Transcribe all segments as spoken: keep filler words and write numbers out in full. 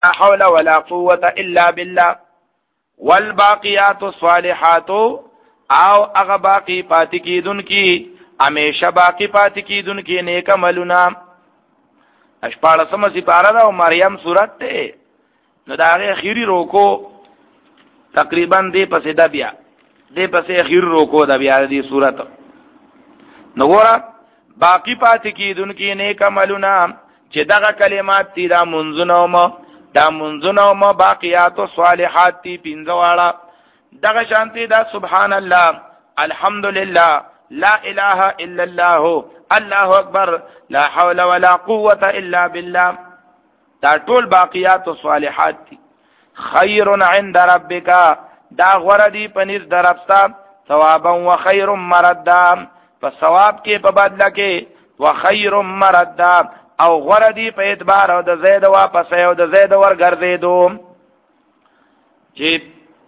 لا حول ولا قوة الا بالله. والباقیات الصالحات او هغه باقی پاتې کیدون کی همیشه باقی پاتې کیدون کی نیک عملونه. اشپاړسمه سپاره ده او مریم سورت ته نو دا هغه اخیری روکو تقریبا دې پسې دا بیا دې پسې اخیری روکو دا بیا دې سورت نو ګوره باقی پاتې کیدون کی نیک عملونه چې دغه کلمات دي دا منځونه ما دا منځونه ما باقیات او صالحات دي پنځواړه دغه شانتي دا سبحان الله الحمدلله لا اله الا الله الله اکبر لا حول ولا قوه الا بالله دا ټول باقیات او صالحات دي. خیر عند ربک دا غردی پنځ درپستا ثوابا وخیر مردا فثواب کې په بدله کې وخیر مردا او غردی په اعتبار او د زید واپس او د زید ورګرځیدو چې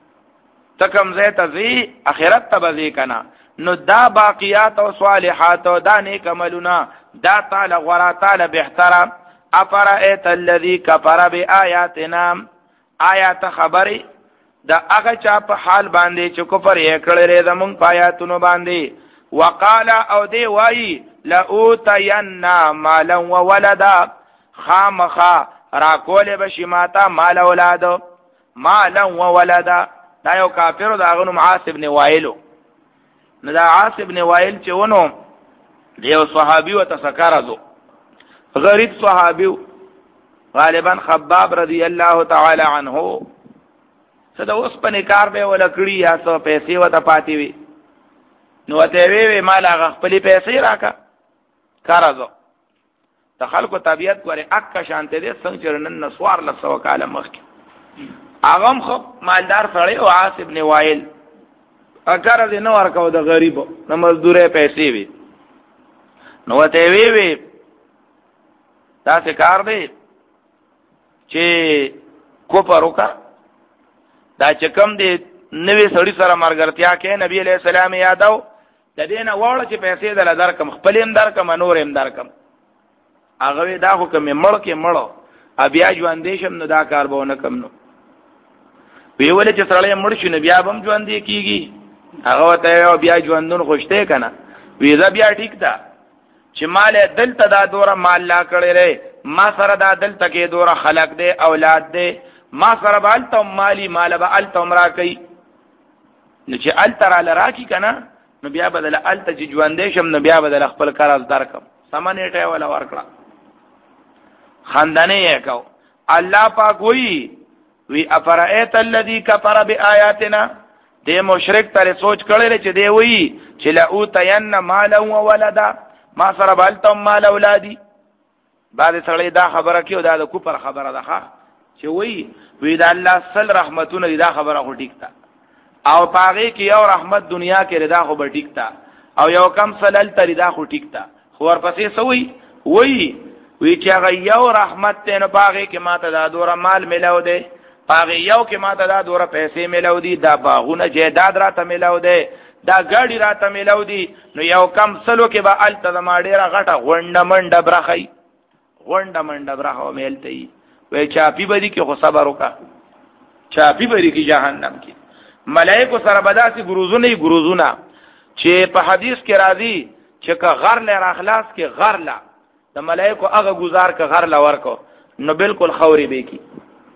تکم زید ازي اخرت تبذي کنا نو دا باقیات او صالحات او دا نیک عملونه دا تعالی غرا تعالی بهتره. افرایت الذی کفر بیااتنا آیات خبری دا هغه چا په حال باندې چې کفر یې کړی زمون پایاتونو باندې وقال او دی وای لاوتینا مالا وولدا خامخا را کول بشی ماتا مال اولاد مالا وولدا. دا یو کافر دا غنو عاص ابن وائل نو دا عاص ابن وائل چې ونو دیو صحابي و تسکرزو غریب صحابي غالبا خباب رضی الله تعالی عنه صدا اوس په نکار به ولا کړی یا څو پیسې وته پاتې وي نو ته وی وی مال هغه خپل پیسې راکا کارازو ته خلکو طبيعت کوي اک شانته دې څنګه چرنن نسوار لسو کاله مخکې اغم خو مالدار سړی او عاص ابن وائل اگر دې نو ورکاو د غریبو نو مزدورې پیسې وي نو ته وی وی دا څه کار دی چې کو پروکا دا چې کم دی نوې سړی سره مرګرتیا کې نبی علیہ السلام یادو د دې نه وړ چې پیسې دل درکم خپل هم درکم نور هم درکم هغه دا خو کوم مړ کې مړ بیا ژوندې شم نو دا کار به نه کم نو وی ولې چې سړی مړ شي نو بیا به هم ژوندې کیږي هغه ته بیا ژوندون خوشته کنه وی دا بیا ټیک ده چې مال دلته دا دوره مال لا کړی ری ما سره دا دلته کې دوره خلق دی اولاد دی ما سره بالته مالی مال به الته مرا کوي نو چې التر ال راکی کنه نو بیا بدل الته چې ژوندې شم نو بیا بدل خپل کار از درکم سمانېټه ولا ورکړه خاندانه یې کو الله پاک وی وی افرایت الذی کفر بیااتنا دې مشرک تر سوچ کړل چې دی وی چې لا اوتین مالا و ولدا ما سره بالته مال اولادی بعد سړی دا خبره کیو دا د کوپر خبره ده ښا چې وی وی دا الله سل رحمتونه دا خبره خو ټیک تا او پاغه کې یو رحمت دنیا کې رضا خو به ټیک تا او یو کم سلل تر دا خو ټیک تا خو ورپسې سوی وی وی چې هغه یو رحمت ته نه پاغه کې ماته دا دوره مال ملاو دی پاغه یو کې ماته دا دوره پیسې ملاو دي دا باغونه جیداد راته ملاو دی دا ګاډي راته ملاو دي نو یو کم سلو کې به الته د ماډیره غټه غونډه منډه برخی غونډه منډه برخه ملته وی چاپی بدی کې خو صبر وکا چاپی بدی کې جهنم کې ملائکه سره بداسي ګروزونه ګروزونه چې په حدیث کې راځي چې که غر له اخلاص کې غر لا د ملائکه هغه گزار که غر لا ورکو نو بالکل خوري به کی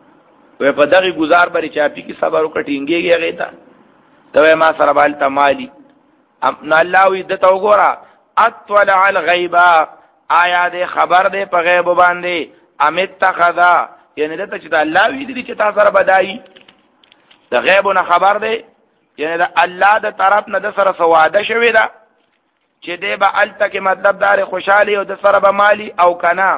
وی په دغه گزار بری چاپی کې صبر وکټینګيږي هغه ته ته ما سره بالته مالی ام الله وی د تو ګورا اطلع الغیب آیا دې خبر دې په غیب باندې امیت تخذا یعنی دته چې الله وی دې چې تاسو سره بدایي د غیب نه خبر دې یعنی د الله د طرف نه د سره سواده شوی دا چې دې به الته کې مطلب دار خوشحالي او د سره به مالی او کنا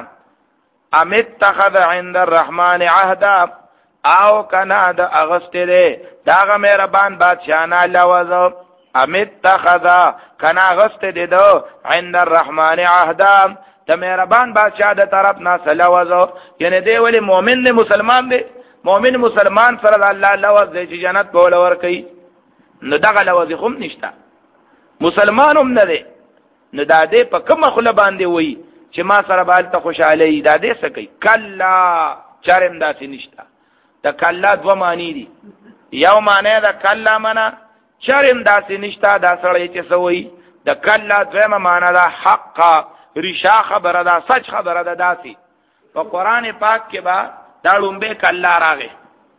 امیت تخذ عند الرحمن عهدا او کنا د اغست دې داغه مهربان بادشاہ نه لوازو امیت تخذا کنا اغست دې دو عند الرحمن عهدا د مهربان بادشاہ د طرف نه سلوازو یعنی دې ولی مؤمن دې مسلمان دې مؤمن مسلمان سره الله لواز دې چې جنت په لور کوي نو دغه لواز هم نشتا مسلمان هم نه دې نو دا دې په کومه خله باندې وای چې ما سره بالته خوشاله دا دې سکی کلا چرم داسې نشته. د کلا دوه معنی دي. یو معنی د کلا معنا چرم داسې نشته دا سړی چې سوی، د کلا دویمه معنی دا حق رشا خبره ده، سچ خبره ده. داسې په قرآن پاک کې با دا لومبه کلا راغی،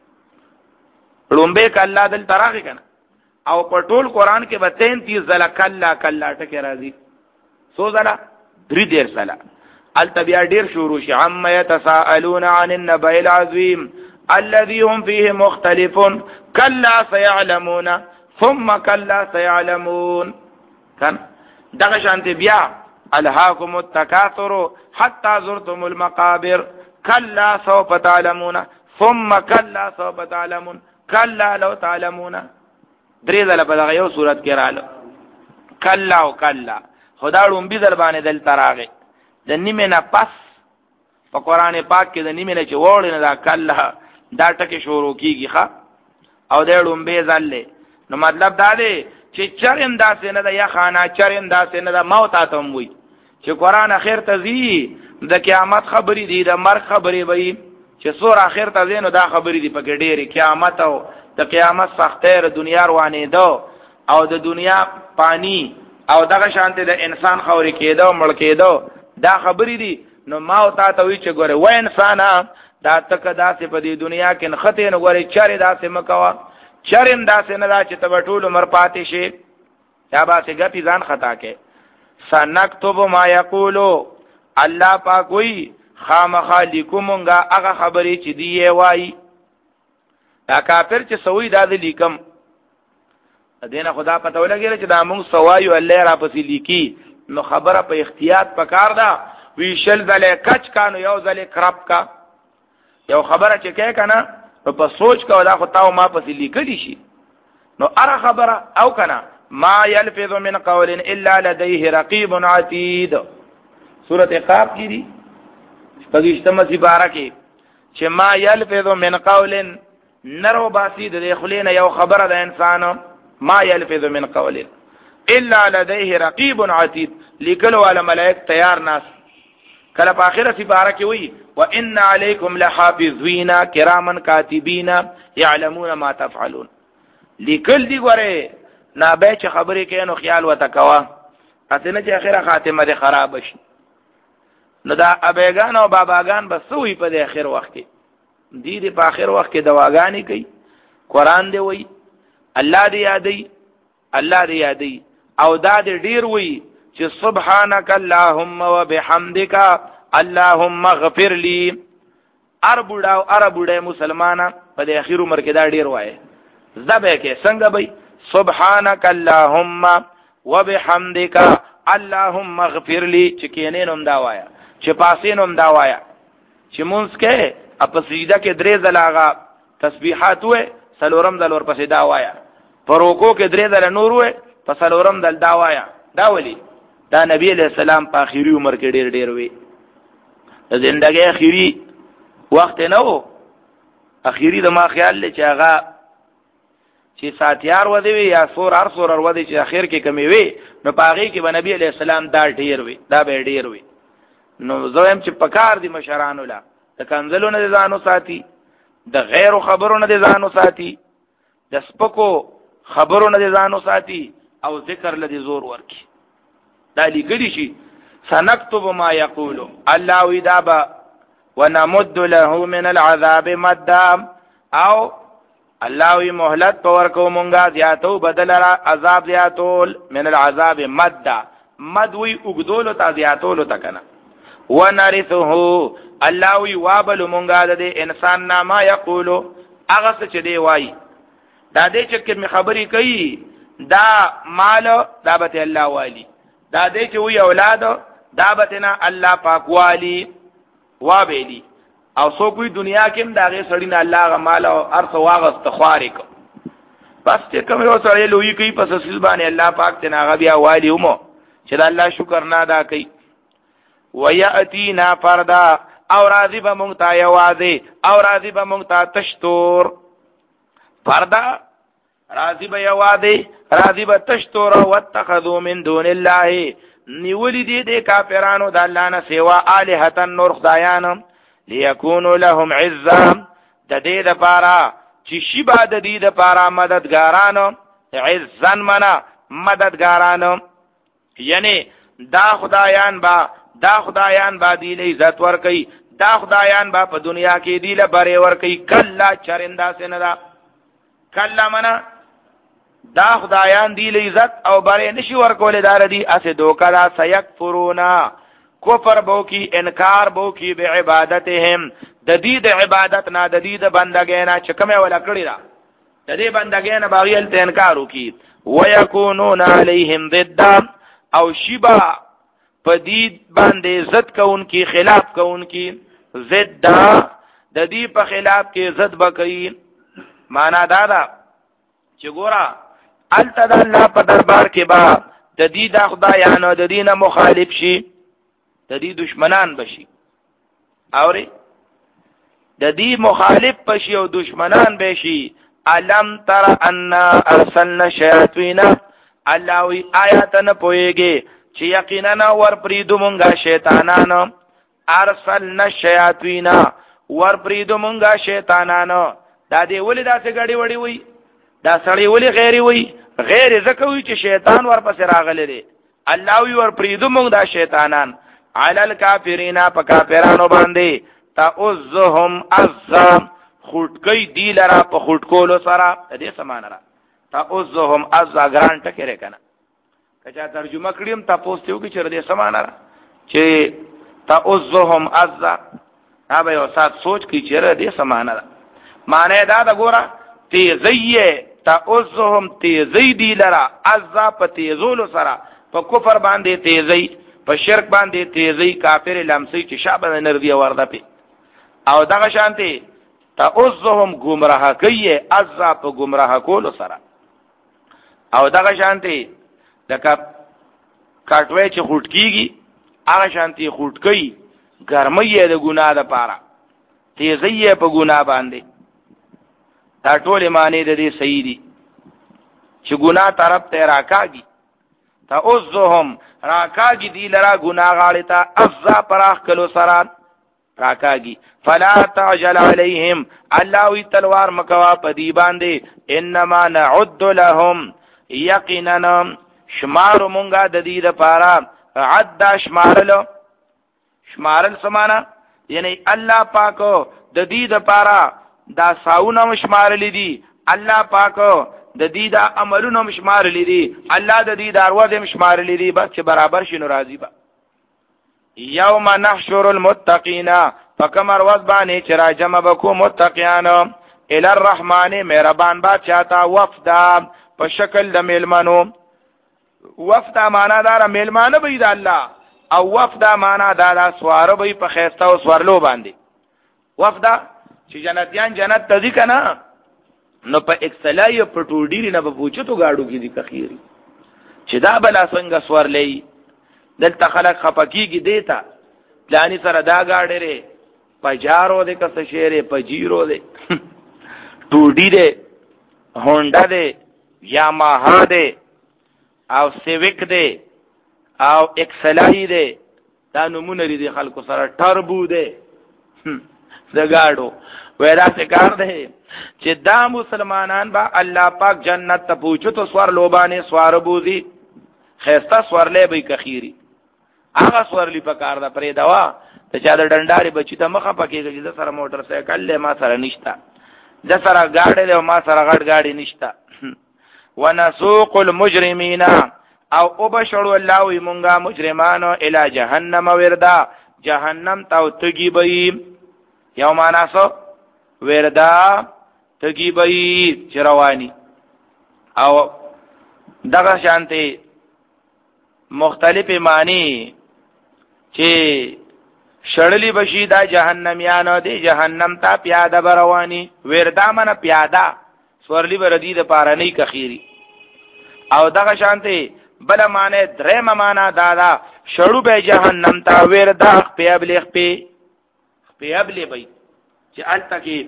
لومبه کلا دلته راغی کنه، او په ټول قرآن کې به تینتیس ځله کلا کلا ټکی راځي. څو ځله؟ درې دېرش ځله. هلته بیا ډېر شروع شي عما یتساءلون عن النبأ العظیم الذي هم فيه مختلفون كلا سيعلمون ثم كلا سيعلمون. کن دغه شانته بیا الهاكم التكاثر حتى زرتم المقابر كلا سوف تعلمون ثم كلا سوف تعلمون كلا لو تعلمون. درې ځله په دغه یو صورت کې رااله کلا او کلا. خدا لومبي در باندې دل تراغه د نیمه نه پس په قرآن پاک کې د نیمه نه چې وړل نه دا کلا دا ټکي شروع کیږي ښا او د لومبي ځلې. نو مطلب دا دی چې چرېم داسې نه ده یا خانه چرېم داسې نه ده موت اتم وي چې قرآن اخر ته ځي د قیامت خبرې دي، د مرګ خبرې وي چې سور اخر ته ځي نو دا خبرې دي پکې ډېرې قیامت او د قیامت سختۍ دنیا روانې ده او د دنیا پانی او دغه شانته د انسان خوري کېده او مړ کېده دا خبرې دي. نو ما او تا ته وی چې ګوره و انسان دا تک داسې په دې دنیا کې نخته نه ګوره چارې داسې مکوا چرم داسې نه دا چې ته ټول عمر پاتې شي یا باسې ګپي ځان خطا کې. سنکتب ما یقولو الله پاک وی خامخا لیکومونګه هغه خبرې چې دی وایي. دا کافر چې سوی دا د لیکم دینه خدا پته ولګی چې دا مونږ سوایو الله را پسې لیکي نو خبره په احتیاط پکار ده. وی شل ځله کچ کانو یو ځله کرپ کا یو خبره چې کې کنه نو په سوچ کا دا خو تاو ما پسې لیکلی شي نو اره خبره او کنه ما يلفظ من قول الا لديه رقيب عتيد. سورۃ قاف کې دي پښتمه سي بارکه چې ما يلفظ من قول نرو باسی د خلین یو خبره د انسان ما يلفظ من قول الا لديه رقيب عتيد لیکلو والا ملائک تیار ناس. کله په اخره سي بارکه وي وان عليكم لحافظين كراما كاتبين يعلمون ما تفعلون. لیکل دی ګوره نه به چې خبرې کینو خیال وته کوا اته چې اخره خاتمه ده خراب شي. نو دا ابيګان او باباګان بس وي په اخر وخت کې دي دي په اخر وخت کې دواګانی کوي قران دی وي الله دی یادي الله دی یادي او دا دې ډیر وي چې سبحانك اللهم وبحمدك اللهم اغفر لي. عربوډا او عربوډه مسلمانان په اخر عمر کې دا ډیر وایي زبې کې څنګه به سبحانك اللهم وبحمدك اللهم اغفر لي چې کینینم دا وایا چې پاسینم دا وایا چې مونږ کې په سجده کې درې ځلاغه تسبیحات وې سلورم دل ور پسې دا وایا پروکو کې درې ځله نور وې په سلورم دل دا وایا. دا ولي دا نبی علیہ السلام په اخیری عمر کې ډیر ډیر وې زندګي اخیری وخت نه وو اخیری د ما خیال لې چې هغه چې ساتیار و دی یا سور هر سور ور دی چې اخر کې کمی وي نو پاغي کې به نبی علیہ السلام دا ډیر وي دا به ډیر وي. نو زویم چې پکار دی مشرانو لا د کنزلو نه ځانو ساتي د غیر خبرو نه ځانو ساتي د سپکو خبرو نه ځانو ساتي او ذکر لدی زور ورکی. دا لیکلی شي سنكتب ما يقول الله ويدابا ونمد له من العذاب مدا او الله وی مهلت پور کو مونږه زیاتو بدل را عذاب زیاتول من العذاب مدا مد وی وګدول تا زیاتول تا کنه ونرثه الله وی وابل مونږه د انسان نامه یقول هغه څه چې دی وای دا دې چې کوم خبرې کوي دا مال دا به الله والی دا دې چې وی اولاد دا به نه الله پاک والی وابلی او سو کوئی دنیا کې هم داغه سړی نه الله غ مال او ارث واغست خوارک بس چې کوم یو سړی لوی کوي پس سلبانه الله پاک ته ناغه بیا والی همو چې الله شکر نه ادا کوي. وياتينا فردا او راضی به مونږ ته یوازې او راضی به مونږ ته تشتور فردا راضی به یوازې راضی به تشتور واتخذوا من دون الله نیولی دی دی کافرانو د الله نه سوا الہتن نور خدایان ليكونوا لهم عزا د دې د پاره چې شی با د دې د پاره مددګارانو عزن منا مددګارانو یعنی دا خدایان با دا خدایان با دی له عزت ور کوي دا خدایان با په دنیا کې دی له بره ور کوي کلا چرندا سن دا کلا منا دا خدایان دی له عزت او بره نشي ور کول دار دی اسه دوکا دا سيكفرونا کفر بو کی انکار بو کی به عبادتهم د دې د عبادت نه د دې د بندګۍ نه چې کومه ولا کړی دا د دې بندګۍ نه باغیل ته انکار وکي ويكونون عليهم ضد او شبا پدید باندې ضد کوونکی خلاف کوونکی ضد د دې په خلاف کې ضد بکئی معنا دا دا چې ګورا التد الله په دربار کې با د دې د خدایانو د دینه مخالف شي د دې دشمنان بشي اوري د دې مخالف بشي او دشمنان بشي علم تر ان ارسلنا شیاطین الله وی آیاتن پويږي چې یقینا ور پریدو مونږه شیطانانو ارسلنا شیاطین ور پریدو مونږه شیطانانو دا دې ولې داسې غړي وړي وي دا سړی ولې غیر وي غیر زکوي چې شیطان ور پس راغلی دی الله وی ور پریدو مونږ دا شیطانان علل کافرین په کافرانو باندې تعذهم عذ خټکی دی لرا په خټکولو سره دې سمان را تعذهم عذ ګران ټکره کنه کچا ترجمه کړیم تاسو ته وګی چې دې سمان را چې تعذهم عذ ها به او سات سوچ کی چې دې سمان را معنی دا دا ګوره تیزیه تعذهم تیزی دی لرا عذ په تیزولو سره په کفر باندې تیزی په شرک باندې تیزی کافر لمسی چې شابه نردی ورده پی او دغه شانتي تعذهم گمراه کوي عذاب په گمراه کولو سره او دغه شانتي دغه کاټوي چې خټ کیږي هغه شانتي خټ کوي ګرمي د ګناه د پاره تیزی په ګناه باندې دا ټول معنی د دې صحیح دي چې ګناه طرف ته راکاږي تعذهم راکاږي دی لرا ګناه غاړه ته عذاب پراخ کلو سره راکاږي فلا تعجل عليهم الله وی تلوار مکوا پدی باندې انما نعد لهم یقینا شمار مونږه د دې لپاره عد شمارل شمارل سمانا یعنی الله پاکو د دې لپاره دا ساونه شمارل دي الله پاکو د دې دا عملونه مشمارل دي الله د دې دروازه مشمارل دي بس چې برابر شنو راضي با یوم نحشر المتقین فکمر وزبانی چرا جمع بکو متقیان الى الرحمن مهربان بادشاہ تا وفدا په شکل د میلمانو وفدا معنا دار میلمانه به د الله او وفدا معنا دار سوار به په خيسته او سوارلو باندې وفدا چې جنتیان جنت تذی کنا نو په اکسلای په ټوډی نه به پوښتو گاډو کې دي کخيري چې دا بلا څنګه سوارلې دلته خلک خپکیږي دیتا پلانی سره دا گاډه ره پجارو دې کس شهره پجیرو دې ټوډی دې هونډا دې یاماها دې او سیویک دې او اکسلای دې دا نمونه لري خلکو سره ټربو دې دا گاډو وېدا څه کار دی چې دا مسلمانان با الله پاک جنت ته پوښتو سوار لوبانه سوار بوزي خيستا سوارلې به کخيري هغه سوارلی په کار دا پرې دوا ته چا د ډنډاري بچی ته مخه پکېږي د سره موټر سایکل له ما سره نشتا د سره گاډي له ما سره غړ گاډي نشتا ونسوق المجرمين او وبشروا الله ومنغا مجرمانو الى جهنم وردا جهنم ته تګي بي یو معنا سو وردا تګي بي چرواني او دغه شانتي مختلف معنی چې شړلی بشي دا جهنميانو دي جهنم ته پیاده برواني وردا من پیاده سورلی بردی د پاره نه کخيري او دغه شانتي بل معنی درې معنا دادا شړو به جهنم ته وردا پیابلخ پی پیابلې بي چې الته کې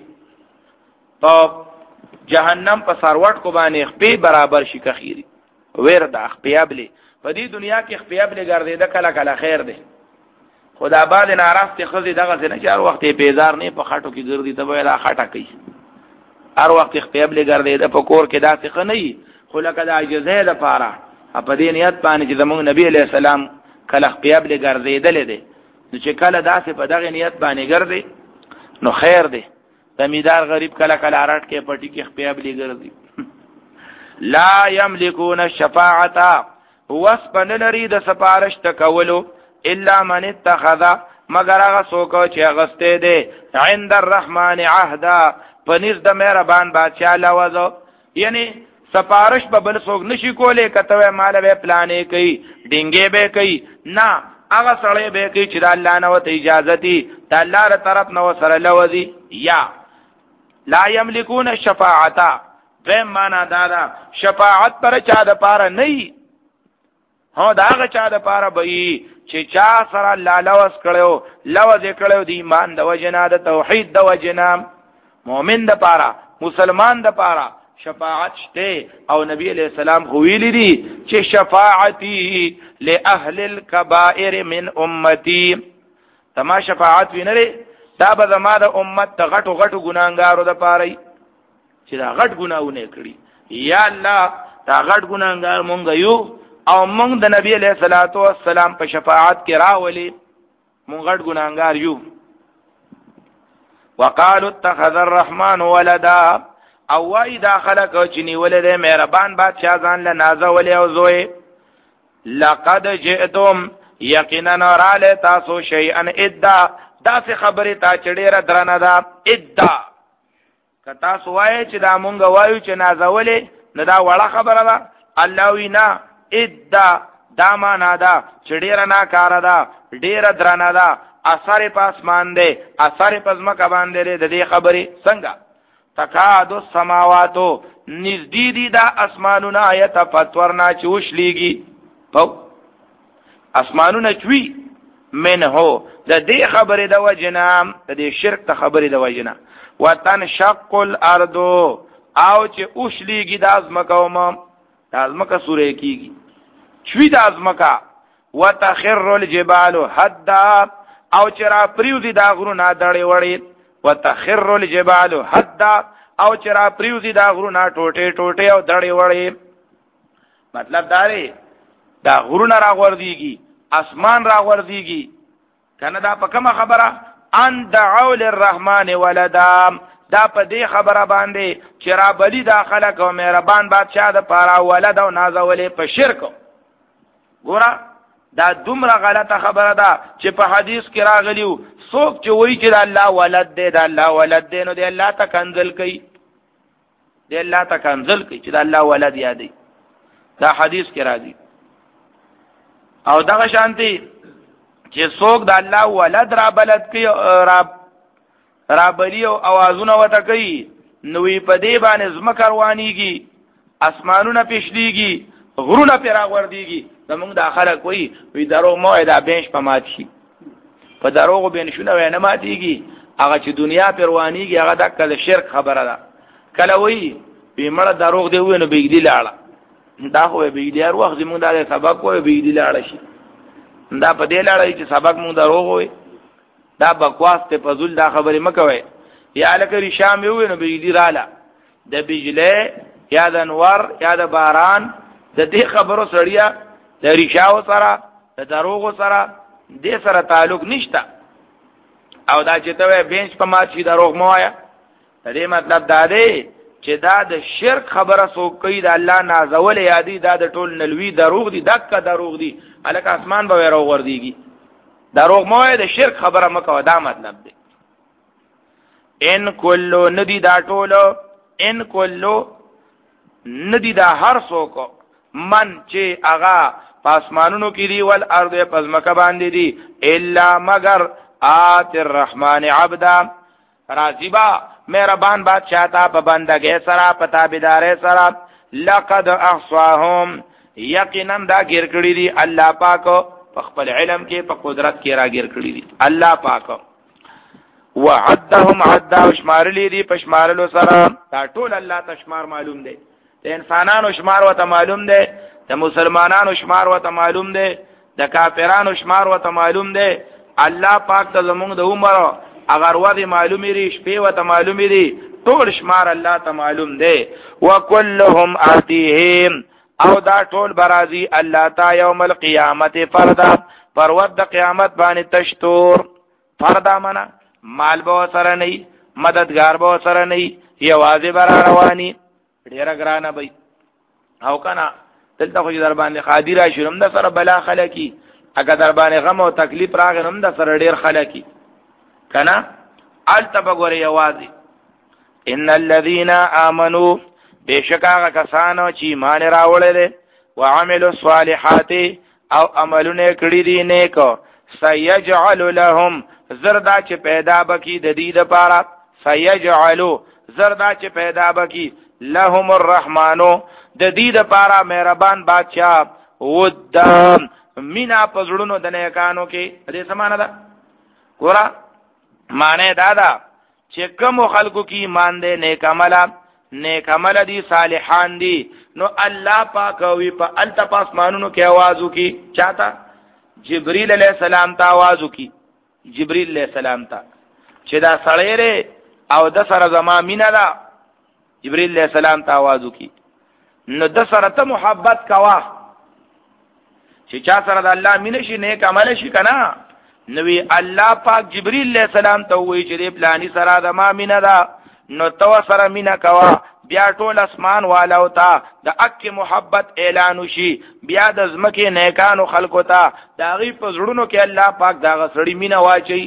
په جهنم په سروټ کو باندې خپې برابر شي کخيري وردا پیابلې په دې دنیا کې خپیاب لګردې د کله کله خیر دی خدا بعد ناراست خزي دغه نه چار وخت پیزار نه په خاطو کې ګرځي ته وایي خاطه کوي هر وخت خپل ګرځي د پکور کې داسې خنۍ خو لکه د عجزه د پاره په دې نیت باندې چې زموږ نبی عليه السلام کله خپل ګرځیدل دي نو چې کله داسې په دغه نیت باندې ګرځي نو خیر دی زمیدار غریب کله کله راټ کې پټي کې خپل ګرځي لا یملکون الشفاعه وسپن لري د سفارش تکولو الا من اتخذ مگر هغه څوک چې غسته دي عند الرحمن عهدا پنځ د مهربان بادشاہ لوازو یعنی سفارش په بل څوک نشي کولای کته مال به پلانې کوي ډینګې به کوي نه هغه سره به کوي چې الله نه وته اجازه دي د الله تر طرف نو سره لوازي یا لا یملکون الشفاعه به معنا دا شفاعت پر چا د پاره نه هو داغه چا د پاره به چې چا سره الله لوس کړو لوز کړو د ایمان د وجنا د توحید د وجنا مؤمن د پاره مسلمان د پاره شفاعت شته او نبی علیہ السلام خو ویلی دي چې شفاعتي لاهل الكبائر من امتي تما شفاعت وینره دا به زما د امت ته غټو غټو ګناګارو د پاره چې دا غټ ګناونه کړی یا الله دا غټ ګناګار مونږ یو او مونږ د نبی علیہ الصلوۃ والسلام په شفاعت کې راولي مونږ غټ ګناګار یو وقالوا اتخذ الرحمن ولدا او وای دا خلق چې نیولې مهربان بادشاہ ځان له نازه ولې او زوی لقد جئتم یقینا راله تاسو شیئا ادعا دا څه خبره تا چډیره درنه دا ادعا کتا سوای چې دا مونږ وایو چې نازه ولې نه دا وړه خبره ده الله وینا ادعا دا معنا دا چډیره نه کار ده ډیره درنه ده اثر پاسمان دی اثر پزما باندې د دې خبره څنګه تکاد السماواتو نزدې دي دا اسمانونه آیت فتورنا چوش لیږي په اسمانونه چوي منه د دې خبره د وجنا د دې شرک ته خبره د وجنا وتنشق الارض او چې اوش لیږي د ازمکه د ازمکه سورې کیږي چوي د ازمکه وتخر الجبال حدا او چې را پریوزي دا غرونه دړې وړې وتخر الجبال حدا او چې را پریوزي دا غرونه ټوټه ټوټه او دړې وړې مطلب دا دی دا غرونه را غورځيږي اسمان را غورځيږي کنه دا په کومه خبره ان دعوا للرحمن ولدا دا په دې خبره باندې چې را بلی دا خلق او مهربان بادشاہ د پاره ولد او نازولې په شرک ګوره دا دومره غلطه خبره ده چې په حدیث کې راغلیو څوک چې وایي چې الله ولد دی د الله ولد دی نو دی الله ته کنزل کوي دی الله ته کنزل کوي چې د الله ولد یادي دا حدیث کې راځي او دغه شانتي چې څوک د الله ولد را بلد کوي را را بلیو اوازونه وته کوي نوې په دې باندې زمکه روانيږي اسمانونه پښليږي غرونه پر راغورديږي زمونږ د خلک وي وی درو موعده بنش په مات شي په دروغ بنشونه ونه ماتيږي هغه چې دنیا پروانيږي هغه د شرک خبره ده کله وی به مړه دروغ دی ونه بيګدي لاړه دا خو بيګدي هر وخت زمونږ د سبق وي بيګدي لاړه شي دا په دې لاړه چې سبق مونږ دروغ وي دا بکواس ته فزول دا خبره مکوي یا لکه شام یو نو بيګدي رااله د بجلی یا د انوار یا د باران د دې خبرو سړیا د ریشاو سره د دروغو سره دې سره تعلق نشته او دا چې ته بنچ په ماشي دروغ مو آیا د دې مطلب دا دی چې دا د شرک خبره سو کوي د الله نازول یادي دا د ټول نلوي دروغ دي دک دروغ دي الک اسمان به ورو ورديږي دروغ مو د شرک خبره مکو دا مطلب دی ان کلو ندی دا ټولو ان کلو ندی دا هر څوک من چې اغا پاسمانونو کې دی ول ارض پزمکه باندې دی الا مگر آت الرحمن عبدا راضیبا مهربان بادشاہ تا په بندګۍ سره په تابعدارۍ سره لقد احصاهم یقینا دا ګر کړی دی الله پاک په خپل علم کې په قدرت کې را ګر کړی دی الله پاک وعدهم عدا وشمارلی دی پشمارلو سره دا ټول الله تشمار معلوم دی د انسانانو شمار وته معلوم دی د مسلمانانو شمار وته معلوم دی د کافرانو شمار وته معلوم دی الله پاک ته زمونږ د عمر اگر ودی معلومی ری شپې وته معلومی ری ټول شمار الله ته معلوم دی. وکلهم آتیهم او دا ټول برازي الله تا یوم القیامت فردا پر ود قیامت باندې تشتور. فردا منا مال به سره نه مددگار به سره نه یوازې برا رواني ډیر ګرانه بي او کنه دلته خو در باندې قادر شوم د سره بلا خلکی اګه در باندې غم او تکلیف راغنم د سره ډیر خلکی کنه التبغور یوازې. ان الذين امنوا بشکا کسانو چې ایمان راوړل وعملوا الصالحات او عملونه کړی دي نیک سيجعل لهم زردا چې پیدا بکی د دې لپاره سيجعل زردا چې پیدا بکی لهم الرحمن د دې لپاره مهربان بادشاہ ود مینا پزړونو د نیکانو کې دې سمانه ده ګورا معنی دادا چې کوم خلکو کې ایمان دې نیک عمل نیک عمل دي صالحان دي نو الله پاک وی په التپاس مانونو کې आवाज وکي چاته جبريل عليه السلام ته आवाज وکي جبريل عليه السلام ته چې دا سړی او د سره زما مینا ده جبريل عليه السلام ته आवाज وکي نو د سره ته محبت کوا چې چا سره د الله مینه شي نیک عمل شي کنه نوې الله پاک جبريل عليه السلام ته وی چې د پلاني سره د ما مینا ده نو تو سره مینا کوا بیا ټول اسمان والو ته د اک محبت اعلان وشي بیا د زمکه نیکانو خلقو ته دا غي په زړونو کې الله پاک دا غسړی مینا واچي.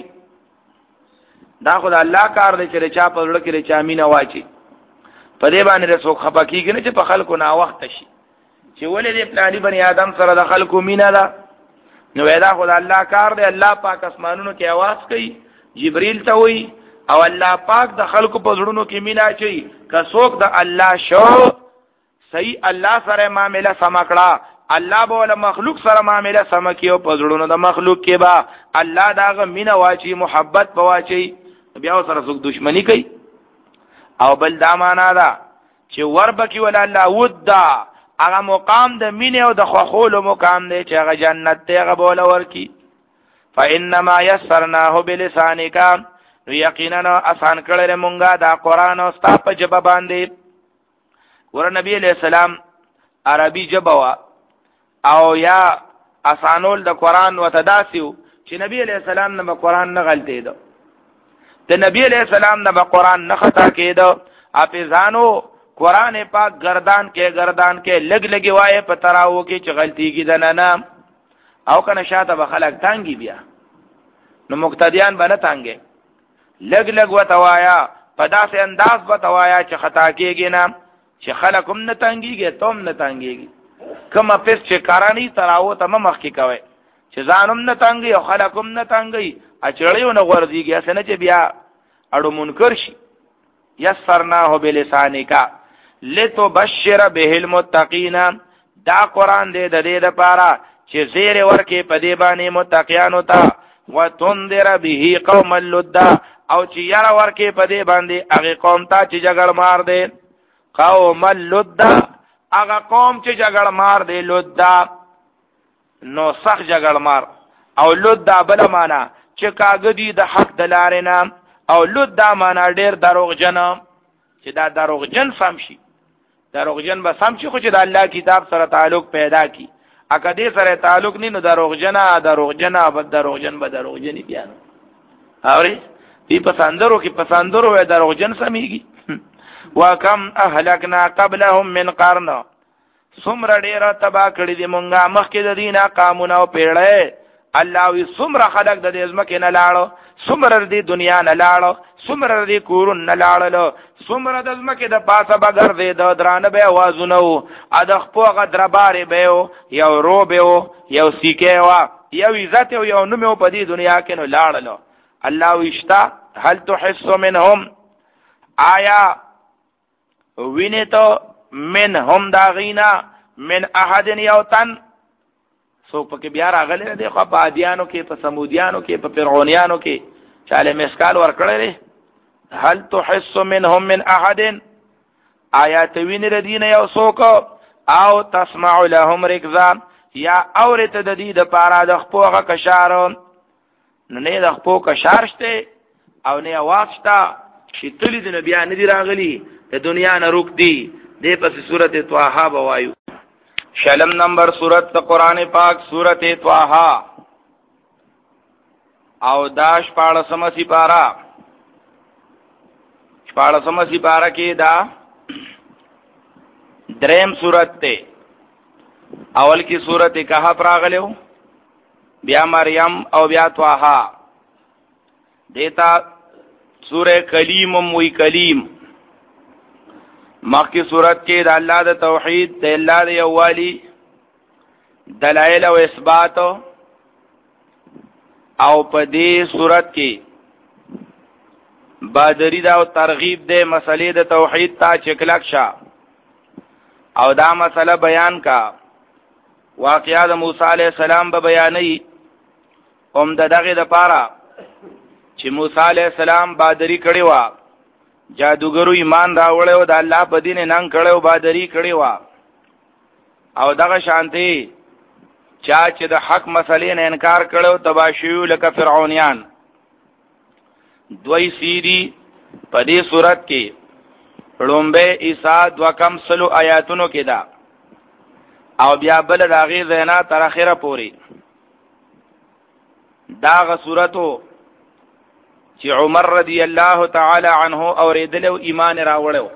دا خدای الله کار دی چې چا په زړه کې چا مینا واچي په دې باندې رسو خپکیږي نه چې په خلکو نا وخت شي چې ولې دې پلاني بني آدم سره د خلکو مینا ده نو دا خدای الله کار دی. الله پاک اسمانونو کې आवाज کوي جبريل ته وی او الله پاک د خلکو په زړونو کې مینا چي کڅوک د الله شو صحیح الله سره معاملې سمکړه الله بوله مخلوق سره معاملې سمکیو په زړونو د مخلوق کې با الله داغه مینا واچي محبت بواچي بیا سره څوک دښمنی کوي او بل دا معنا ده چې وربکی ول الله ودا هغه مقام د مینه او د خوخول مقام دی چې هغه جنت ته هغه بوله ورکی. فانما يسرناه بلسانك نو یقینا آسان کړل مونږه دا قران او ستا په جبه باندې. ور نبی علیہ السلام عربي جبه او یا آسانول د قران وتداسیو چې نبی علیہ السلام نه قران نه غلطی دو د نبی علیہ السلام نه قران نه خطا کېدو حافظانو قران پاک گردان کې گردان کې لګ لګي وای په تراو کې چې غلطی کې د نه او کنه شاته به خلک تانګي بیا نو مقتدیان باندې تانګي لګ لګ وتوایا په داسې انداز وتوایا چې خطا کېږي نه چې خلک هم نه تانګيږي تم نه تانګيږي کما پس چې کارانی تراو ته مخ کې کوي چې ځانم نه تانګي او خلک هم نه تانګي اچړیو نه ورځيږي اسنه چې بیا اړو منکر شي. یسرناه بلسانک لتبشر به المتقین دا قران دې د دې لپاره چې زیر ورکه په دې باندې متقینو ته وتنذر به قوم اللدا او چې یاره ورکه په دې باندې هغه قوم ته چې جګړ مار دي قوم اللدا هغه قوم چې جګړ مار دي لدا نو سخت جګړ مار او لدا بل معنا چې کاګدي د حق دلارینه او لدا معنا ډیر دروغجن چې دا دروغجن سم شي دروغجن به سم شي خو چې د الله کتاب سره تعلق پیدا کی اګه دې سره تعلق نه نو دروغجن دروغجن بد دروغجن به دروغجن بیان اوري دې پسندرو کې پسندرو وې دروغجن سميږي. وکم اهلکنا قبلهم من قرن سمر ډیر تبا کړی دي مونږه مخکې د دینه قامونه او پیړې الله وی سمر خلق د دې ځمکې نه لاړو سمر د دنیا نه لاړو سمر د کورون نه لاړو سمر د ځمکې د پاسه بغیر دې د درانه به आवाजونه ادخ پوغه دربارې به یو رو به یو سیکه وا یو عزت یو نوم په دې دنیا کې نو لاړلو. الله وشتا هل تحس منهم آیا وینتو منهم داغینا من احد یوتن سو پکې بیا راغلی دی خو په عادیانو کې په سمودیانو کې په فرعونیانو کې چاله مسکال ور کړل. هل تحس منهم من احد آیات وین ردین یو سوک او تسمع لهم رکزا یا اورت د دې د پارا د خپوغه کشار نو نه د خپو کشارشته او نه आवाज شتا چې تلی د نبی ان دی راغلی د دنیا نه روک دی د پس سورته طه بوایو. شلم نمبر سورت قرآن پاک سورت طه او داش پاړسم سپارا پاړسم سپارا کې دا دریم سورت ته اول کی سورت کهف راغلو بیا مریم او بیا طه دیتا سورہ کلیم وی کلیم مخی صورت کې د الله د توحید د الله د یووالي دلایل او اثبات او په دې صورت کې بادری دا او ترغیب د مسلې د توحید ته چکلک شه او دا مسله بیان کا واقعا د موسی علی السلام به بیانې اوم د دغه د پاره چې موسی علی السلام بادری کړي وا جادوګرو ایمان راوړیو د الله په دین نن کړو بادری کړي وا او دغه شانتي چا چې د حق مسلې نه انکار کړو تباشیو لکه فرعونیان. دوی سیری په دې صورت کې لومبه عیسی دو کم سلو آیاتونو کې دا او بیا بل راغی زینا تر اخره پوری داغه صورتو چې عمر رضی الله تعالی عنه اوریدلو ایمان راوړو.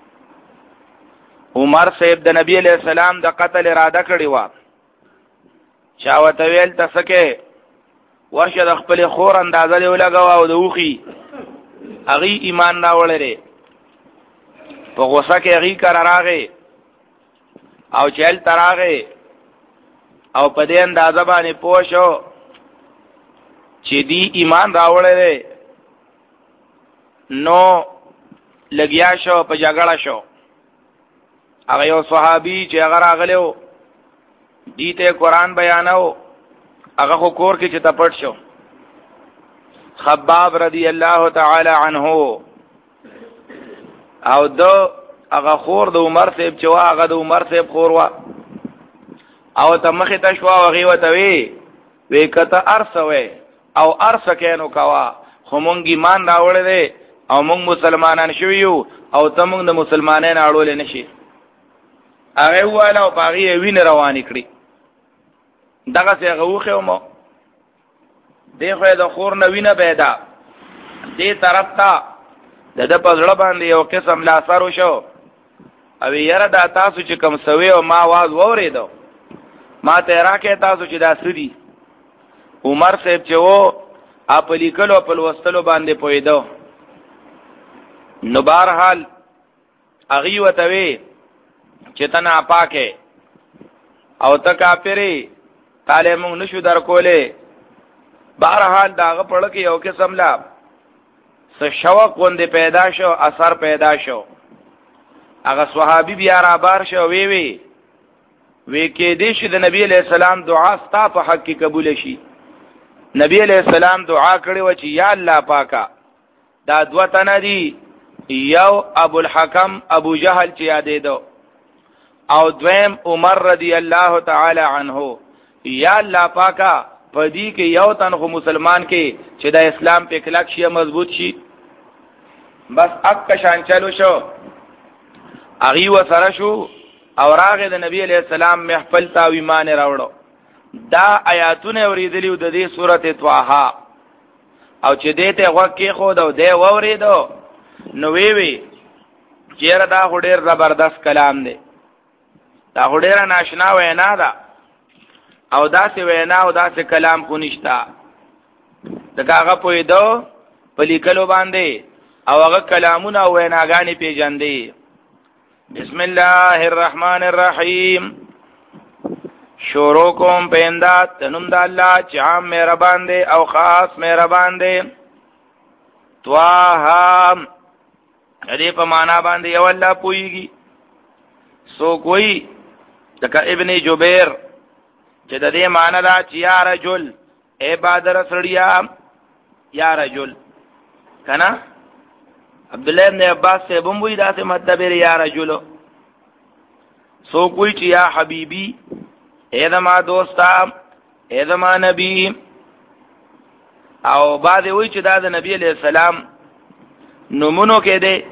عمر صاحب د نبی علیہ السلام د قتل اراده کړی و چا وته ویل تسکه ورشه د خپل خور اندازه له لګاو او د وخی اغي ایمان راوړل په غوسه کې اغي قرار راغی او چل تراغه او په دې اندازه باندې پوښو چې دی ایمان راوړل نو لګیا شو په جګړه شو. هغه یو صحابي چې هغه راغلو دیته قرآن بیانو هغه خو کور کې چې تپټ شو. خباب رضی الله تعالی عنه او دو هغه خور د عمر صاحب چې وا هغه د عمر صاحب خور وا او ته مخه تشوا وغي وته وی وی کته ارسوي او ارس کینو کوا خو مونږ ایمان راوړل دي او مونږ مسلمانان شویو او ته مونږ د مسلمانانو اړول نشي هغه والا او باغی وین روان کړی دغه څنګه وخه مو دغه د خور نه وینه پیدا دې طرف ته د د پزړه باندې یو قسم لا اثر وشو او یره دا تاسو چې کوم سوي او ما आवाज ووریدو ما ته راکې تاسو چې دا سړي عمر صاحب چې وو خپل لیکلو خپل وستلو باندې پویدو نو بهرحال اغي وتوي چې تنا پاکه او ته کافری تعالی مونږ نشو در کوله بهرحال داغه پړ کې یو قسم لا س شوق وندې پیدا شو اثر پیدا شو. هغه صحابي بیا را بار شو وی وی وی کې دې چې د نبی علیہ السلام دعا ستا په حق کې قبول شي. نبی علیہ السلام دعا کړې و چې یا الله پاکا دا دوه تنه دي یو ابو الحکم ابو جهل چې یادې دو او دویم عمر رضی الله تعالی عنه یا الله پاکا پدې کې یو تن خو مسلمان کې چې د اسلام په کلک شي مضبوط شي. بس اک شان چلو شو اغي و سره شو او راغه د نبی علیہ السلام محفل تا ایمان راوړو. دا آیاتونه اوریدلیو د دې سورته طه او چې دې ته وکه خو دا دې ووریدو نو وی وی چیرې دا هډیر زبردست کلام دی دا هډیر ناشنا وینا ده او دا څه وینا او دا څه کلام خو نشتا دا هغه پویدو په لیکلو باندې او هغه کلامونه او ویناګانی پیژندې. بسم الله الرحمن الرحیم شروع کوم په انداد تنم د الله چې عام مهربان دی او خاص مهربان دی. طه دې په معنا باندې یو الله پويږي سو کوئی دک ابن جبیر چې د دې معنا دا چې یا رجل اے بادر سړیا یا رجل کنا عبد الله ابن عباس سے بموی دا سے مطلب یا رجل سو کوئی چې یا حبیبی اے زما دوستا اے زما نبی او بعد وی چې دا د نبی علیہ السلام نمونو کې دی.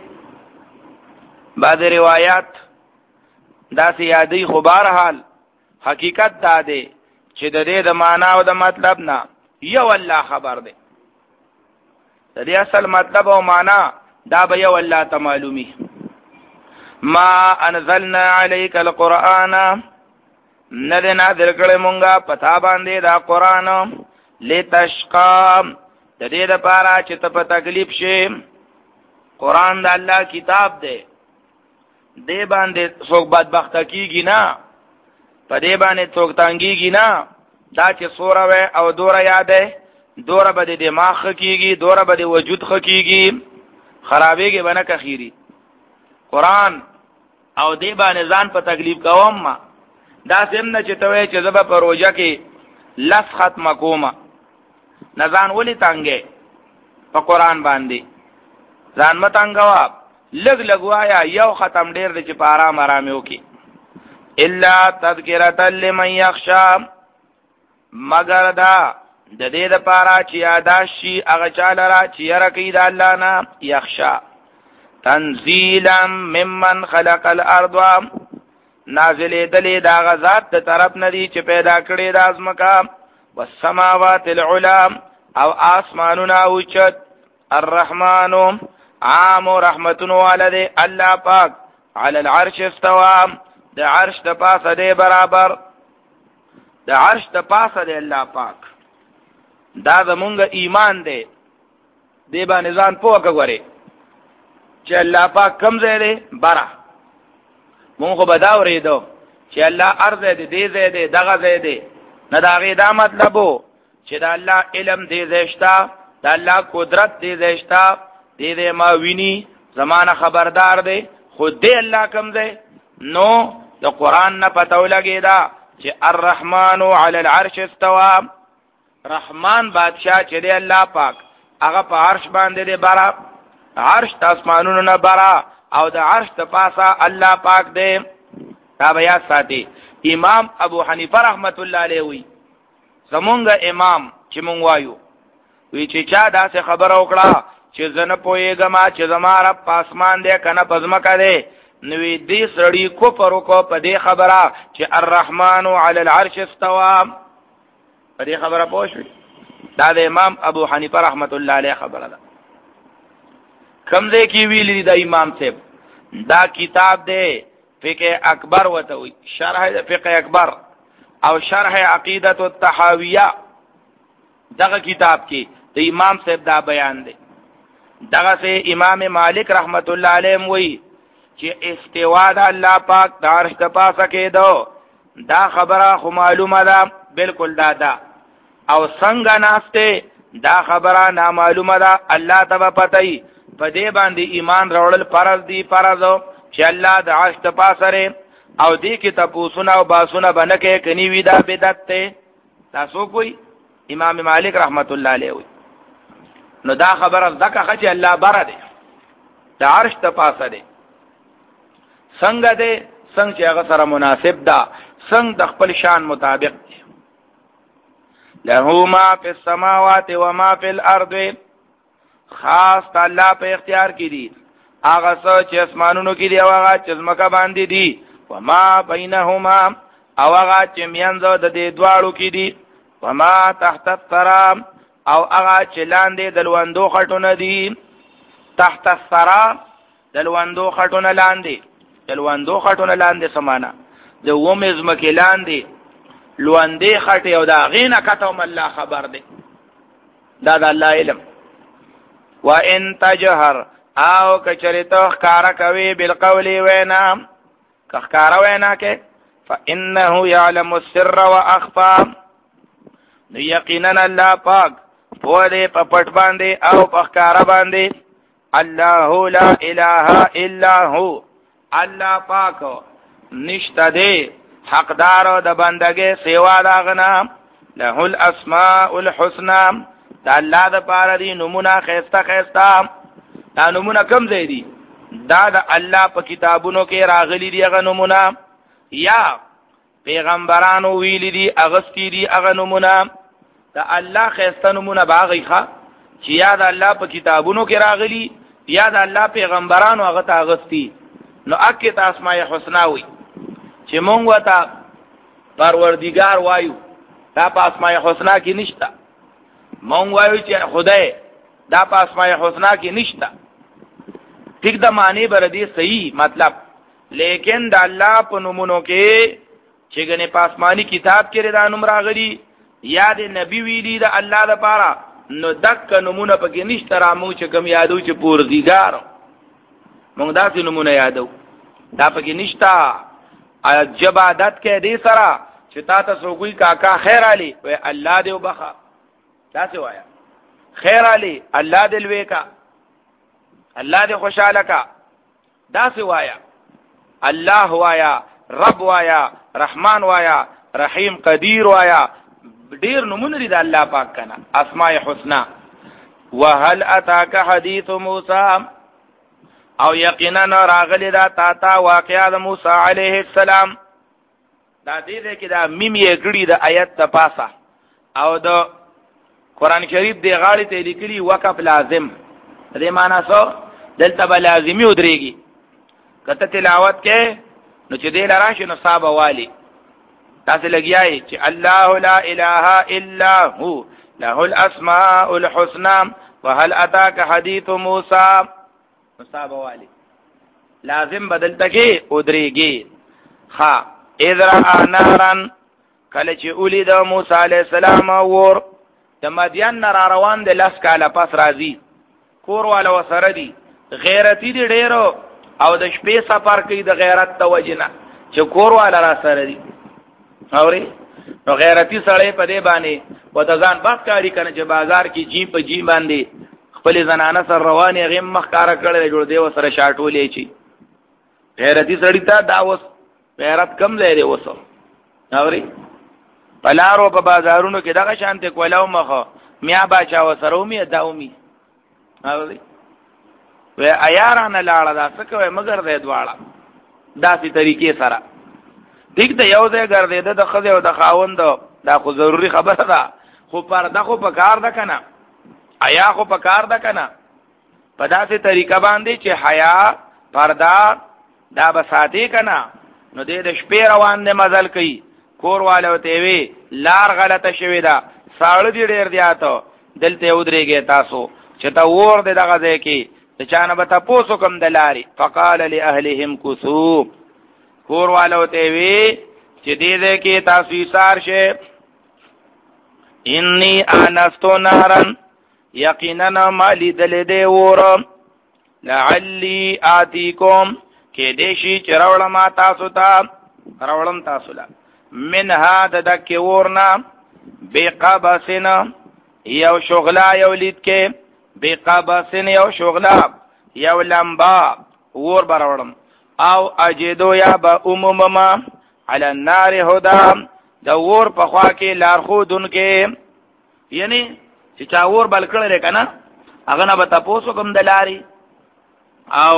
بعد روایات دا سیادی خو بهرحال حقیقت دا دی چې د دې د معنا او د مطلب نه یو الله خبر دی. د دې اصل مطلب او معنا دا به یو الله ته معلومي. ما انزلنا عليك القرآن ندی نازل کړی مونږه پتا باندې دا قرآن لتشقا د دې لپاره چې ته په تکلیف شې. قرآن د الله کتاب دی، دې باندې څوک بدبخت کیږي نه، په دې باندې څوک تنګيږي نه. دا چې سوره وې او دوره یادې دوره به د دماغ کیږي، دوره به د وجود کیږي، خرابېږي بنه کخيري. قرآن او دې باندې ځان په تکلیف کوم ما دا سم نه چې ته وې چې زب په روزه کې لس ختم کومه نه ځان ولي تنګې په قرآن باندې ځان متنګوا لګ لګوایا یو ختم ډیر دي چې په آرام آرام یو کې. الا تذکرة لمن یخشى مگر دا د دې لپاره چې یاداش شي هغه چاله را چې یره کوي د الله نه. یخشى تنزیلا ممن خلق الارض نازل دلی دا غزات د طرف ندی چې پیدا کړی د ازمکا. والسماوات العلا او آسمانونه اوچت. الرحمن عام رحمتون والده الله پاک علی العرش استوا د عرش د پاسه دی برابر، د عرش د پاسه دی الله پاک. دا زمونږ ایمان دی. دی باندې ځان پوه کوي چې الله پاک کم ځای دی برا. مونږ خو بدا ورېدو چې الله ارض دی دې ځای دی دغه ځای دی نه. دا غي دا مطلب وو چې د الله علم دې ځای شته، د الله قدرت دې ځای شته، دې دې ما ویني زمانہ خبردار دی. خود دې الله کم ځای نو د قرآن نه پته ولګی دا چې الرحمن علی العرش استوا. رحمان بادشاہ چې دی الله پاک هغه په عرش باندې دی برا، عرش د اسمانونو نه برا او د عرش ته پاسه الله پاک دی. دا بیا ساتي. امام ابو حنیفه رحمت الله علیه وی زمونږ امام چې مونږ وایو وی چې چا دا څه خبر وکړه چې زنه پويګما چې زماره پاسمان دی کنه پزماکه دی نوې دې سړی کو پرو کو په دې خبره چې الرحمن علی العرش استوا. په دې خبره پوښی دا د امام ابو حنیفه رحمت الله علیه خبره ده. کوم ځای کې ویلي دا امام صاحب دا کتاب دی فقه اکبر وته وي، شرح فقه اکبر او شرح عقیدۃ الطحاویہ. دغه کتاب کې د امام صاحب دا بیان دی. دغه سه امام مالک رحمت الله علیه وی چې استوا د الله پاک د عرش په پاسه کېدو دا خبره خو معلومه ده بالکل دا ده، او څنګه ناشته دا خبره نامعلومه ده. الله ته پتاي په دې باندې ایمان راوړل فرض دي، فرض چې الله د عرش په پاسه او دې کې تاسو او باسونه بنکه کني وی دا بدعت ته. تاسو کوئی امام مالک رحمت الله علیه وی نو دا خبره ځکه چې الله بره دی د عرش ته پاسه دی. څنګه دی څنګه چې هغه سره مناسب ده، څنګه د خپل شان مطابق دی. له ما فی السماوات و ما فی الارض خاص الله په اختیار کې دي هغه څه چې اسمانونو کې دی او هغه چې زمکه باندې دي. و ما بینهما او هغه چې میانځ د دې دواړو کې دي. و ما تحت الثرى او هغه چې لاندې د لوندو خټونه دي. تحت الثرى د لوندو خټونه لاندې، د لوندو خټونه لاندې سمانا د ومز مکه لاندې لوندې خټه او دا غینه کتم الله خبر دی. دا د الله علم. و ان تجهر او کچریته ښکارا کوي بالقول وینا که ښکارا وینا کې فانه يعلم السر واخفى نو یقینا الله پاک په دې په پټ باندې او په ښکارا باندې. الله لا اله الا هو الله پاک نشته دی حقدار د بندګۍ سیوا داغنا. له الاسماء الحسنى دا الله د پاره دی نمونه خيسته خيسته. دا نمونه کم ځای دي دا د الله په کتابونو کې راغلي دي هغه نمونه، یا پیغمبرانو ویلي دي اغستی دي هغه نمونه. دا الله خیسته نمونه باغی ښا چې یا د الله په کتابونو کې راغلي یا د الله پیغمبرانو هغه ته اغستی نو اکه ته اسماء الحسنا وي چې مونږ وته پروردگار وایو دا په اسماء الحسنا کې نشته مونږ وایو چې خدای دا په اسماء الحسنا کې نشته ټیک دا معنی بر دې صحیح مطلب لیکن د الله په نومونو کې چې ګنې په آسماني کتاب کې دا نوم راغلي یا د نبی ویلي د الله لپاره نو دک نمونه پکې نشته را مو چې کوم یادو چې پوردګار مونږ داسې نمونه یادو دا پکې نشته عجب عادت کې دې سره چې تا ته سوګوي کاکا خیر علي وای الله دې وبخا تاسو وایا خیر علي الله دې لوي کا الله دې خوشاله کا داسې وایا الله وایا رب وایا رحمان وایا رحیم قدیر وایا ډیر نمونه دي د الله پاک کنه اسماء الحسنا وهل اتاک حدیث موسی او یقینا راغلی دا تا تا واقعا د موسی علیه السلام دا دې دې کې دا میم یې کړی د آیت ته پاسه او د قران شریف دی غاړې ته لیکلي وقف لازم دې معنا څه دلته به لازمی ودرېږي کته تلاوت کې نو چې دې لراشه نو صاحب والی تاسو لګیاي چې الله لا اله الا هو له الاسماء الحسنى وهل اتاك حديث موسى صاحب والی لازم بدلته کې ودرېږي ها اذرا نارن کله چې اولید موسی علی السلام ور د مدین را روان دي لاس کاله پس راځي کور والا وسره دي غیرتی دي ډیرو او د شپې سفر کوي د غیرت توجنه چې کور والا را سره دي اوري نو غیرتی سړی په دې باندې وتزان بس کاری کنه چې بازار کې جی په جی باندې خپل زنانه سره رواني غیم مخ کار کړل جوړ دی وسره شاټولې چی غیرتی سړی ته دا وس غیرت کم لري وسو اوري پلارو په بازارونو کې دغه شانته کولاو مخه میا باچا وسره مې داومي اوري و ایارانه لاړه دا څه کوي مگر دې دواړه داسې طریقې سره دیک ته یو ځای ګرځیده د خزه او د خاوند دا خو ضروری خبره ده خو پرده خو په کار ده کنه حیا خو په کار ده کنه په داسې طریقه باندې چې حیا پرده دا بساتی کنه نو دې د شپې روان نه مزل کوي کور والو ته وی لار غلطه شوی ده ساړه دې ډېر دیاته دلته ودرېږي تاسو چې تا ور دې دغه ځای کې چې چانه به تاسو کوم د لاري فقال لاهلهم كسوب کور والو ته وی چې دې دې کې تاسو ایثار شه انی انستو نارن یقینا مالی دل دې ور لعلی آتیکم کې دې شي چرول ما تاسو ته راولم تاسو لا من هذا دک ورنا بقبسنا یو شغلا یو لید کې بقبسن یو شغلا یو لمبا ور براولم او اجدو یا با عموما علی النار هدا دا ور په خوا کې لار خو دن کې یعنی چې چا ور بل کړل کنه هغه نه به تاسو کوم دلاري او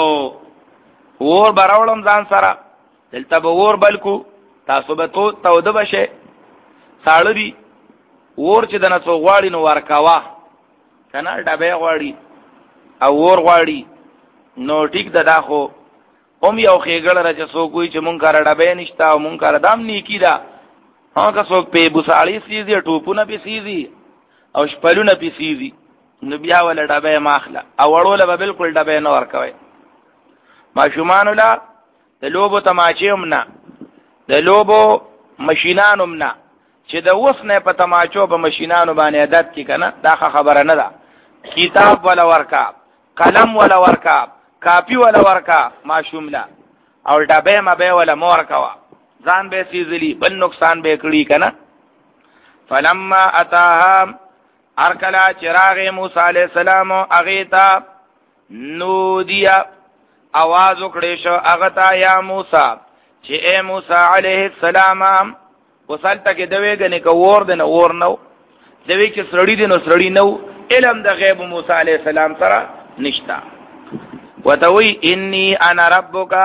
ور براولم ځان سره دلته به ور بلکو تاسو به تو تود بشه ساړی ور چې دنه څو غواړي نو ورکاوه کنه ډبه غواړي او ور غواړي نو ټیک ده خو هم یو خېګړه راځي څوک وي چې مونږ کار ډبه نشتا او مونږ کار دام نیکی دا هغه څوک په بوساړي سيزي ټوپونه په سيزي او شپلونه په سيزي نو بیا ول ډبه ماخله او وړول به بالکل ډبه نه ورکوي ماشومان ولا د لوبو تماچېم نه د لوبو ماشینانم نه چې د اوس نه په تماچو په ماشینانو باندې عادت کی کنه دا خبره نه ده کتاب ولا ورکا قلم ولا ورکا کاپی ولا ورکا ماشوم لا او ډبه مبه ولا مور کوا ځان به سیزلی بل نقصان به کړی کنه فلما اتاها ارکلا چراغ موسی علیہ السلام اغیتا نودیا आवाज وکړې شو هغه تا یا موسی چې اے موسی علیہ السلام وصلت کې دوی غنې کو ور دنه ور نو دوی چې سړی دینو سړی نو علم د غیب موسی علیہ السلام سره نشتا وتوی انی انا ربک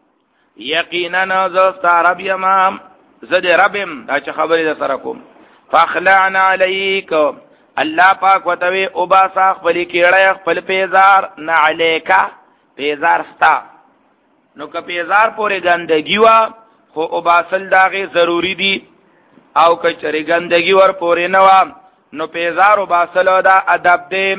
یقینا ذو رب یمام زد ربم دا چې خبرې ده سره کوم فخلعنا علیک الله پاک وتوی او با ساخ بلی کېړه خپل پیزار نه علیکا پیزار ستا نو که پیزار پورې ګندګي وا خو او باسل داغه ضروری دي او که چرې ګندګي ور پورې نه وا نو پیزار او باسل دا ادب دی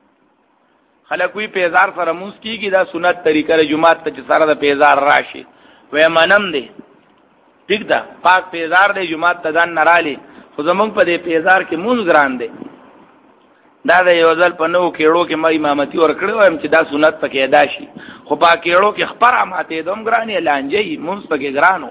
خلک وی پیزار سره موس کیږي دا سنت طریقه جمعات ته سره د پیزار راشي وې منم دی ٹھیک ده پاک پیزار دی جمعات ته ځان نرالی خو زمونږ په دې پیزار کې مونږ ګران دی دا د یو ځل په نو کېړو کې مې امامتي ور کړو هم چې دا سنت پکې ادا شي خو په کېړو کې خبره ماته دوم ګرانې لانجې مونږ پکې ګرانو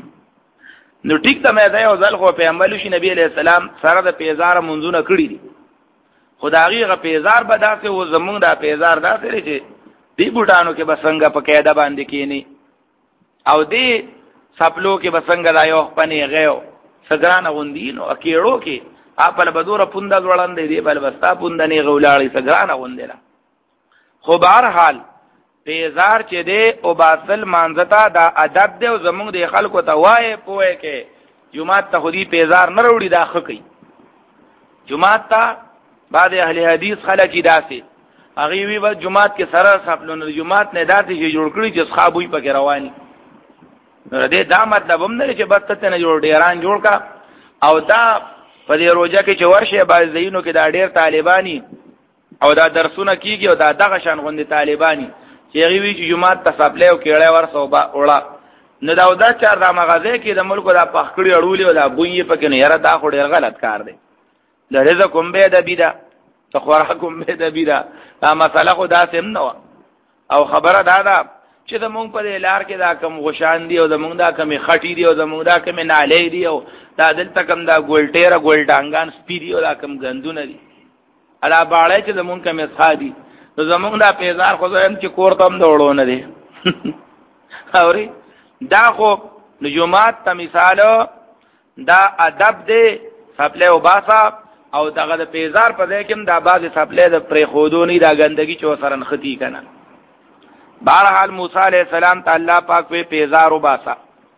نو ټیک ته مې دا یو ځل خو په عمل شي نبی عليه السلام سره د پیزار منځونه کړی دي خدایي غ پیزار به داسې و زمونږ دا پیزار داسې لري چې دی بوټانو کې بسنګ په قاعده باندې کېنی او دی سپلو کې بسنګ دا یو پنی غيو سګران غوندینو اکیړو کې خپل بدوره پوند ځوړاندې دی بل بستا پوند نه غولاړي سګران غوندلا خو بهر حال پیزار چې دی او باطل مانځتا دا ادب دی او زمونږ د خلکو ته وای پوهه کې جمعه ته خودي پیزار نه وروړي دا خکې جمعه ته بعد اهل حدیث خلک داسې هغه وی و جمعه کې سره خپلونه جمعه نه داسې جوړ کړی چې اصحابوي پکې رواني نو دې دا مطلب هم نه چې بس ته نه جوړ ډیران جوړ کا او دا په دې روزه کې چې ورشه باز زینو کې دا ډیر طالبانی او دا درسونه کیږي او دا دغه شان غوندي طالبانی چې غوي چې جمعه ته خپل او کېړې ورسو با وړه نو دا دا چار د مغازه کې د ملک دا پخکړی اړولې او دا بوې پکې نه یاره دا خو ډیر غلط کار دی لرزه کوم به د بیدا تخورا کوم به د بیدا دا مسله خو دا سم نه او خبره دا ده چې د مونږ په لار کې دا کم غشان دی او د مونږ دا کمی خټی دی او د مونږ دا کمی نالې دی او دا دلته کم دا ګولټیرا ګولډانګان سپیری او دا کم غندونه دي الا باړې چې د مونږ کمی ښا دي نو زمونږ دا پیزار خو زم چې کور تم دوړونه دي اوري دا خو نجومات ته مثال دا ادب دی خپل او باسا او دغه د پیزار په ځای کې دا باز خپل د پرې خودونی دا ګندګي چې سره نختی کنه بهرحال موسی علیہ السلام ته الله پاک په پیزار وباسا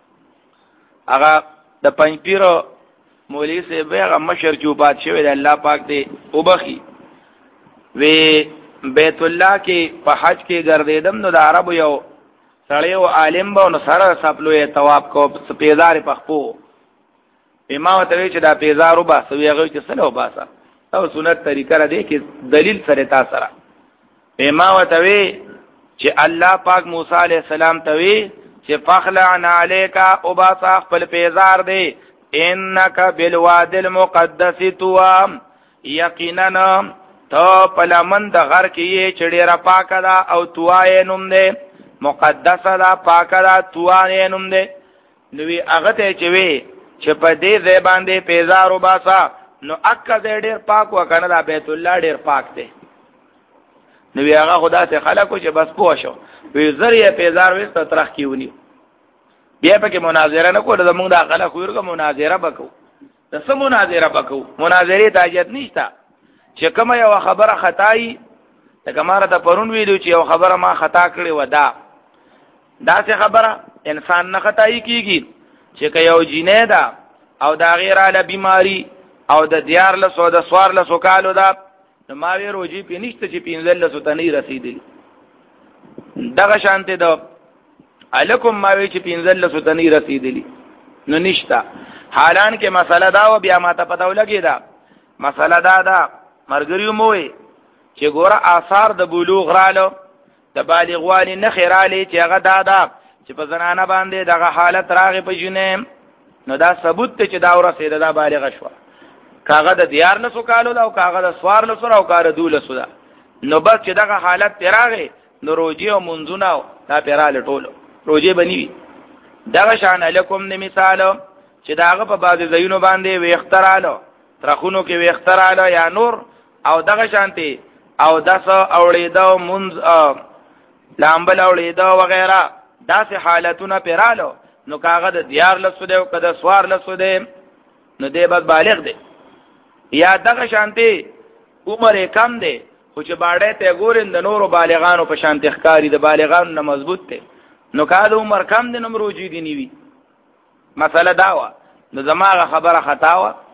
هغه د پنځپیر مولوی سے بیغه مشر چوبات شوی د الله پاک دی وبخي وی بیت الله کې په حج کې ګرځیدم نو د عربو یو سړی او عالم به نو سره خپلوې ثواب کو پیزار په خپو امام ته چې دا پیزار وباسا وی هغه چې سره وباسا او سنت طریقه را دی کې دلیل سره تا سره امام ته چې الله پاک موسی علیہ السلام ته وی چې فخلعنا علیکا او باسا خپل پیزار دی انک بالواد المقدس طوا یقینا ته پلمن د غر کې چې ډیره پاک ده او طوا یې نوم دی مقدس ده پاک ده طوا یې نوم دی نو وی هغه ته چې وی چې په دې ځای باندې پیزار وباسا نو اکه ډیر پاک وکنه دا بیت الله ډیر پاک دی نو بیا هغه خدا ته خلکو چې بس پوه شو وی زریه پیزار وسته ترخ کیونی بیا پکې مناظره نه کوله زمونږ د خلکو ورګه مناظره وکاو د سم مناظره وکاو مناظره ته حاجت نشته چې کومه یو خبره خدای ته کماره ته پرون ویلو چې یو خبره ما خطا کړې و دا دا څه خبره انسان نه خدای کیږي چې یو جینې ده او دا غیره له بیماری او د دیار له سو د سوار له سوکالو ده نو ما وی روجي په نشته چې پینځل له سوتنی رسیدلی دغه شانته ده الکم ما وی چې پینځل له سوتنی رسیدلی نو نشته حالان کې مسله دا و بیا ما ته پته ولګی دا مسله دا ده مرګریو موي چې ګوره آثار د بلوغ رالو د بالغ والی نه خیرالی چې هغه دا ده چې په زنانه باندې دغه حالت راغی په جنې نو دا ثبوت ته چې دا ورسېده دا بالغ شو کاغه د دیار له سوکالو دا او کاغه د سوار له سره او کار دوله سودا نو بس چې دغه حالت پیراغه نو روجي او منځونه دا پیراله ټولو روجي بنوي دغه شان علیکم نه مثال چې داغه په بعض زینو باندې وی اخترالو ترخونو کې وی اخترالو یا نور او دغه شانتي او داس اولیدو منز لامبل اولیدو وغیرہ داسې حالتونه پیرالو نو کاغه د دیار له سوده او کده سوار له سوده نو دی بس بالغ دی یا دغه شانتي عمر کم دی خو چې باړې ته ګورین د نورو بالغانو په شانتي ښکاری د بالغانو نه مضبوط دی نو کاده عمر کم دی نو مروجي دی نیوي مسله داوا نو زماغه خبره خطا وا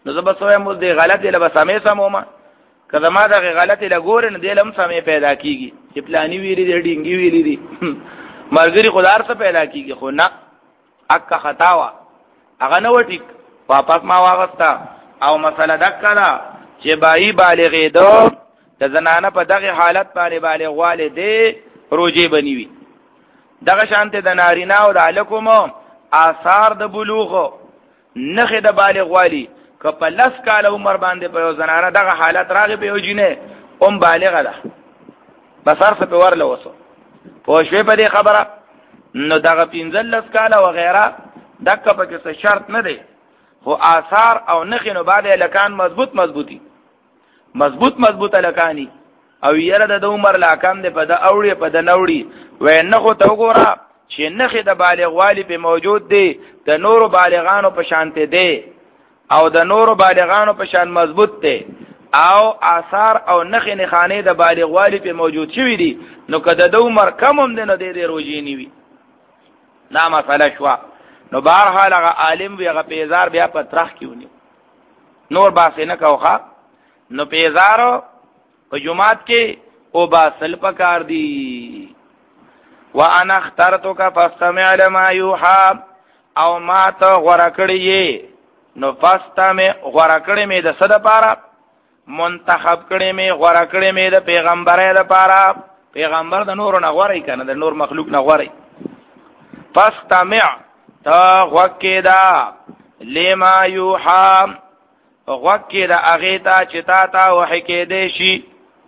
نو زه بس وایم اوس دې غلطې له به سمې سمومه که زما دغې غلطې له ګورې نو دې له هم سمې پیدا کېږي چې پلاني ویلي دی ډینګي ویلي دي ملګري خو د هر څه پیدا کېږي خو نه اکه خطا وه هغه نه و ټیک واپس ما واغسته او مسله دکه ده چې بایي بالغېده د زنانه په دغه حالت باندې بالغوالی دی روجې به نیوي دغه شانته د نارینه او د هلکو آثار د بلوغ نښې د بالغوالي که په لس کاله عمر باندې په یو زنانه دغه حالت راغی په یو جینۍ هم بالغه ده بس هر څه پې ورله وسو پوه شوې په دې خبره نو دغه پنځلس کاله وغیره دکه پکې څه شرط نه دی خو آثار او نښې نو بعد هلکان مضبوط مضبوطي مضبوط مضبوط هلکاني او یره د عمر لا کم دی په د اوړي په د نوړي وای نه خو ته وګوره چې نښې د بالغوالي په موجود دی د نورو بالغانو په شانته دی او د نورو بالغانو په شان مضبوط دی او آثار او نښې نښانې د بالغوالي په موجود شوي دي نو که د عمر کم هم دی نو دی دی روجې نیوي دا مسله شوه نو بهرحال هغه عالم وي هغه پیزار بیا په ترخ کې ونیو نور باسې نه کوخه نو پیزارو په جماعت کې او باسل پکار دی وانا اخترتک فاستمع لما یوحى او ما ته غوړه کړی نو فاستمع غوړه کړی مې د څه دپاره منتخب کړی مې غوړه کړی مې د پیغمبرۍ دپاره پیغمبر د نورو نه غوړی که نه د نور مخلوق نه غوړی فاستمع ته غوږ کېده لما یوحى غوږ کېده هغې ته چې تا ته وحی کېدی شي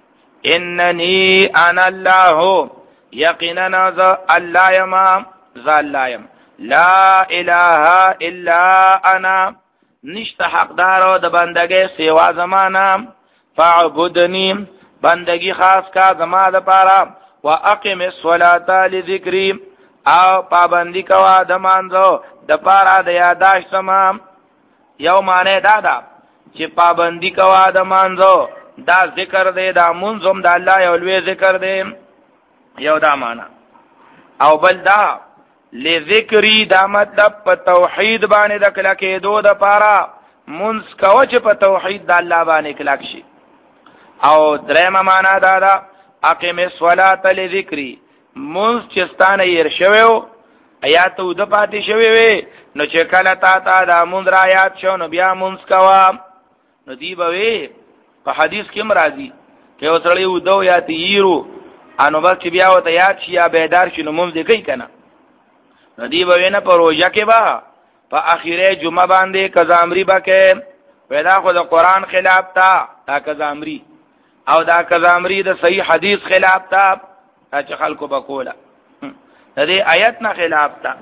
اننی انا الله یقینا ز الله یم ز الله یم لا اله الا انا نشته حقدارو د بندګۍ سوا زمانه فاعبدنی بندگی خاص کا زما د پاره واقم الصلاه لذکری او پابندی کوا د مانځو د پاره د یاداش تمام یو معنی دا ده چې پابندی کوا د مانځو دا ذکر دی دا منظم د الله یو لوی ذکر دی یو دا معنا او بل دا لذکری دا مطلب په توحید باندې د کلکېدو د پاره منځ کوه چې په توحید د الله باندې کلک شي او درېمه معنا دا ده اقم الصلاه لذکری منځ چې ستانه یې شوی آیات او د پاتې شوی وي نو چې کله تا ته دا منځ را یاد شو نو بیا منځ کوه نو دی به وي په حدیث کې مرাজি کې وسړی ودو یا تیرو انو بس چې بیا وته یاد شي یا بیدار شي نو مونږ دې کوي کنه نو دی به نه په روزه کې با په اخیره جمعه باندې کزامری با کې پیدا خو د قران خلاف تا تا کزامری او دا کزامری د صحیح حدیث خلاف تا چې خلکو بکولا د دې آیت نه خلاف تا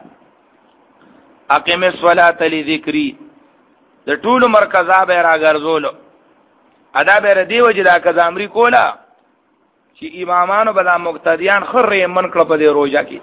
اقیم الصلاة لذکری د ټول مرکزا به راګرځولو ادا به ردی وجه دا کزامری کولا چې امامانو بلا مقتدیان خر من کړ په دې روزه کې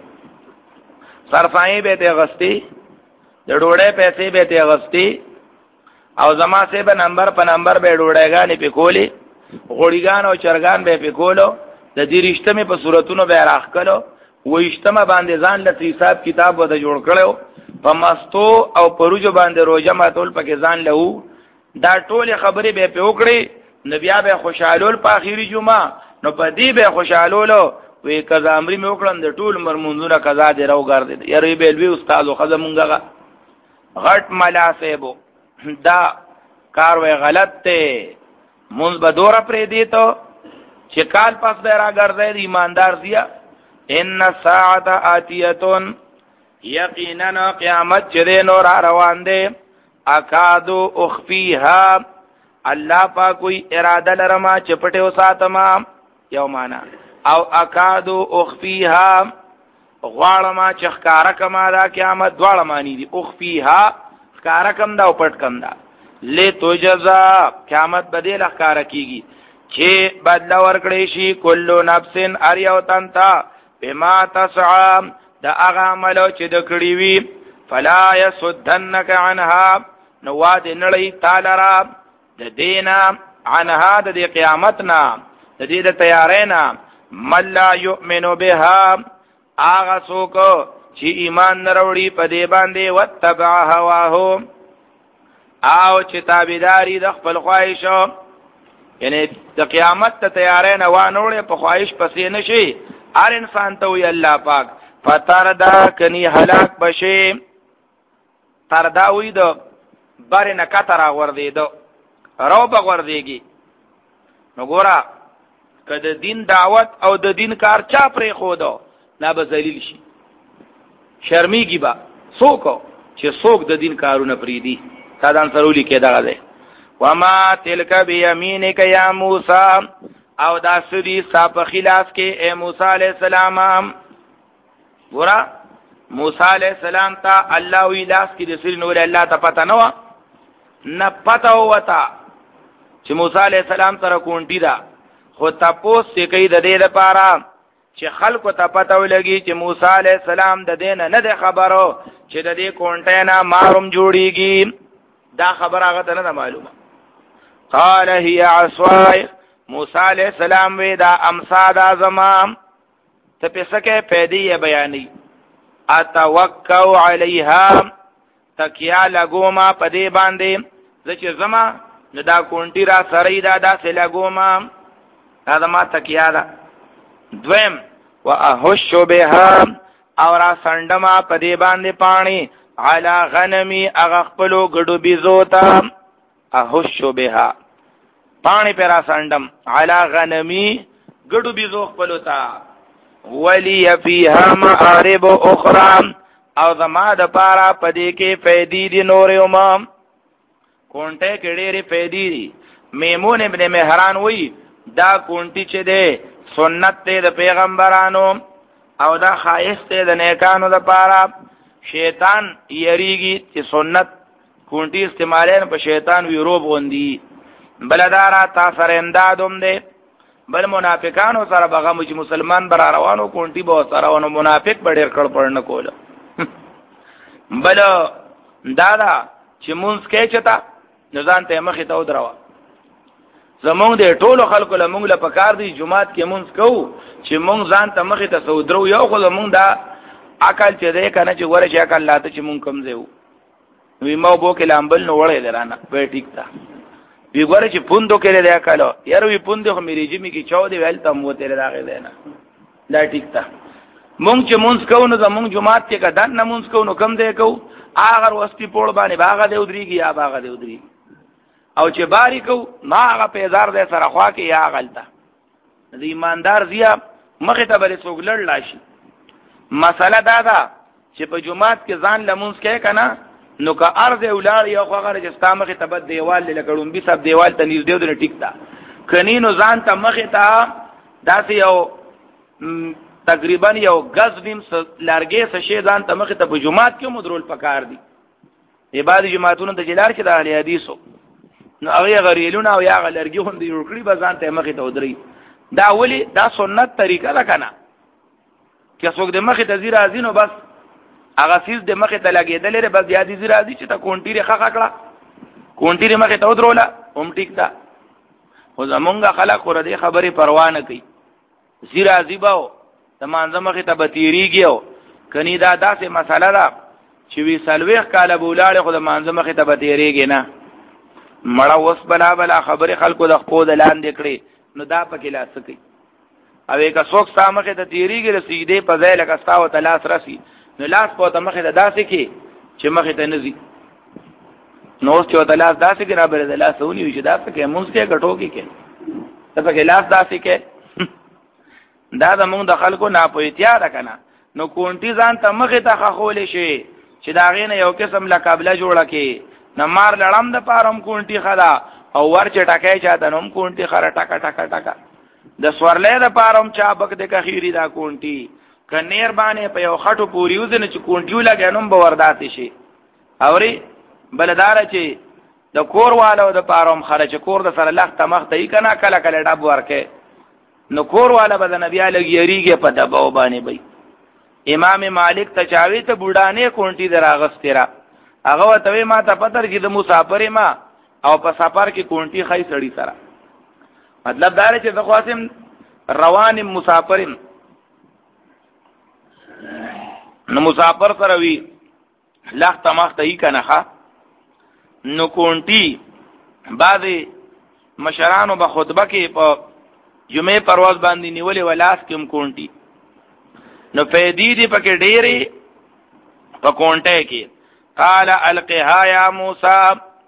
صرفای به ته غستی د ډوړې پیسې به ته غستی او زما سه به نمبر په نمبر به ډوړېګانې په کولی غوړیګان او چرګان به په کولو د دې رښتمه په صورتونو به راخ کړو و اجتماع باندې ځان لته حساب کتاب وته جوړ کړو په مستو او پروجو باندې روزه ماتول پکې ځان له دا ټول خبرې به په وکړي نبي به خوشالول په اخیری جمعه نو په دې به خوشالولو وی کزا امر می وکړم د ټول مرمونونه کزا دی راو ګرځي یاره به لوی استاد خو زمونږه غټ ملا سیبو دا کار وی غلط ته مونږ به دورا پرې دی ته چې کال پس به را ګرځي ایماندار زیا ان الساعه اتیه یقینا قیامت چې نور روان دی اکادو اخفیها الله پاک کوئی اراده لرما چپټه وساتما یو معنا او اکادو اخفیها غواړما چخکارا کما دا قیامت دواړه معنی دي اخفیها خکارا کم دا او پټ کم دا لتجزا قیامت بدل خکارا کیږي چې بدل ورکړې شي کلو نفسن اریو تنتا بما تسعى دا هغه عمل چې د کړی وی فلا يسدنك عنها نواد نړی تعالی را د دینا عنها د قیامتنا د دې د تیارینا من لا یؤمن بها آغا څوک چې ایمان نه وروړي په دې باندې وتبع هواه او چې تابعداري د خپل خواهش یعنی د قیامت ته تیارې نه وانه په خواهش پسې نشي هر انسان ته وی الله پاک فتردا کني هلاك بشي تردا وی د بار نه کتره ور دی دو رو بغور دیږي نو ګورا کله دین دعوت او د دین کار چا پرې خو دو نه به ذلیل شي شرمېږي با څوک چې څوک د دین کارونه پری دي سادان سرولی کې دغه ده وما تلک بیمینک یا موسی او دا سدی صاحب خلاف کې اے موسی علیہ السلام ګورا موسی علیہ السلام ته الله وی لاس کې د سری نور الله ته پتا نه و نه پتا وتا چې موسی علیہ السلام تر کونټی دا خو تاسو څه کوي د دې لپاره چې خلکو ته پته ولګي چې موسی علیہ السلام د دین نه د خبرو چې د دې کونټه نه ماروم جوړیږي دا خبر هغه ته نه معلومه قال هي عصای موسی علیہ السلام وی دا امصاد اعظم ته پسکه پیدې بیانې اتوکو علیها تکیا لګوما پدې باندې چې زما نو دا کونټی را سره دا داسې لګوما دا ما تکیا ده دویم واهش بها او را سندما پدې باندې پانی علی غنمی اغخپلو ګډو بيزوتا اهش بها پانی پر را سندم علی غنمی ګډو بيزو خپلو تا ولی فیها معارب اخرى او زما د پارا پدې کې فیدی دی نور امام کونټه کې ډېری فیدی دی میمون ابن مهران وی دا کونټی چې ده سنت ته د پیغمبرانو او دا خایس ته د نیکانو د پاره شیطان یریږي چې سنت کونټي استعمالین په شیطان وی روب غوندي بلدارا تا سره اندادوم ده بل منافقانو سره بغه مج مسلمان بر روانو کونټي به سره ونه منافق بډیر کړ پړنه کول بل دادا چې مونږ کې چتا نزان ته مخې ته ودروا زمونږ د ټولو خلکو له مونږ له پکار دی جمعات کې مونږ کوو چې مونږ ځان ته مخې ته سودرو یو خو مونږ دا عقل چې دې کنه چې ګوره چې عقل لاته چې مونږ کم زیو وی مو بو کې لامبل نو وړې درانه په ټیک تا وی ګوره چې پوندو کې له عقل یار وی پوندو خو مې ریجی می کې چودې ویل ته مو ته راغې ده نه دا ټیک تا مونږ چې مونږ کوو نو زمونږ جمعات کې کدان نه مونږ کوو نو کم دی کوو اگر وستي پوړ باندې باغ دی ودرېږي یا باغ دی ودرېږي او چې باری کو ما هغه پیزار دې سره خوا کې یا غلطه د ایماندار زیه مخه ته بل څوګلړ لاشي مساله دا ده چې په جمعات کې ځان لمونځ کې کنه نو که ارز اولاد یو خو غره چې ستامخه ته بد دیوال لګړم به سب دیوال ته نږدې ودره ټیک تا کني نو ځان ته مخه ته داسې یو تقریبا یو غز نیم لارګې څه شی ځان ته مخه ته په جمعات کې مدرول پکار دي عبادت جماعتونو د جلال کې د اهل حدیثو نو هغه غریلونه او یا غلرګي هم دی ورکړي بزان ته مخې ته ودري دا ولی دا سنت طریقه ده کنه چې څوک د مخې ته زیرا ازینو بس هغه سیس د مخې ته لګېدل لري بس یادې زیرا ازي چې تا کونټيره خخ کړه کونټيره مخې ته ودروله هم ټیک ده خو زمونږ خلک خو دې خبرې پروا نه کوي زیرا ازي باو تمانځه مخې ته بتیریږي کني دا داسې مسله ده چې وی سلويخ کاله بولاړي خو د مانځه مخې ته بتیریږي نه مړه وس بلا بلا خبره خلکو د خپل لاندې کړي نو دا پکې لاس کوي او یک څوک سامخه د تیریږي رسیدې په ځای لکه استاو تلاس رسی نو لاس په تمخه د داسې کې چې مخه ته نزي نو اوس چې تلاس داسې کې را بره د لاس ونی وي چې دا پکې مونږ کې غټو کې کې دا پکې لاس داسې کې دا د مونږ د خلکو ناپوهتیا ده کنه نو کونټي ځان ته مخه ته خولې شي چې دا غینه یو قسم لقبله جوړه کې نمار لړم د پارم کونټي خدا او ورچ ټکای چاته نوم کونټي خره ټکا ټکا ټکا د سورلې د پارم چا بک د کخيري دا کونټي کنیر باندې په یو خټو پوری وزنه چې کونټیو لګنوم به وردات شي اوري بلدار چې د کور والو د پارم خره چې کور د سره لخت مخ ته کنا کله کله ډب ورکه نو کور والا به د نبی علی یریږي په دباو باندې بي امام مالک تچاوي ته بوډانه کونټي دراغستره هغه ته ما ته پتر چې د مسافر ما او په سفر کې کونټي خای سړی سره مطلب دا چې د خاصم روان مسافرین نو مسافر سره وی لخت مخ ته کنه نو کونټي بعضی مشرانو به خطبه کې په جمعه پرواز باندې نیولې ولاس کې هم کونټي نو فیدی دی پکې ډېری په کونټه کې قال القها یا موسی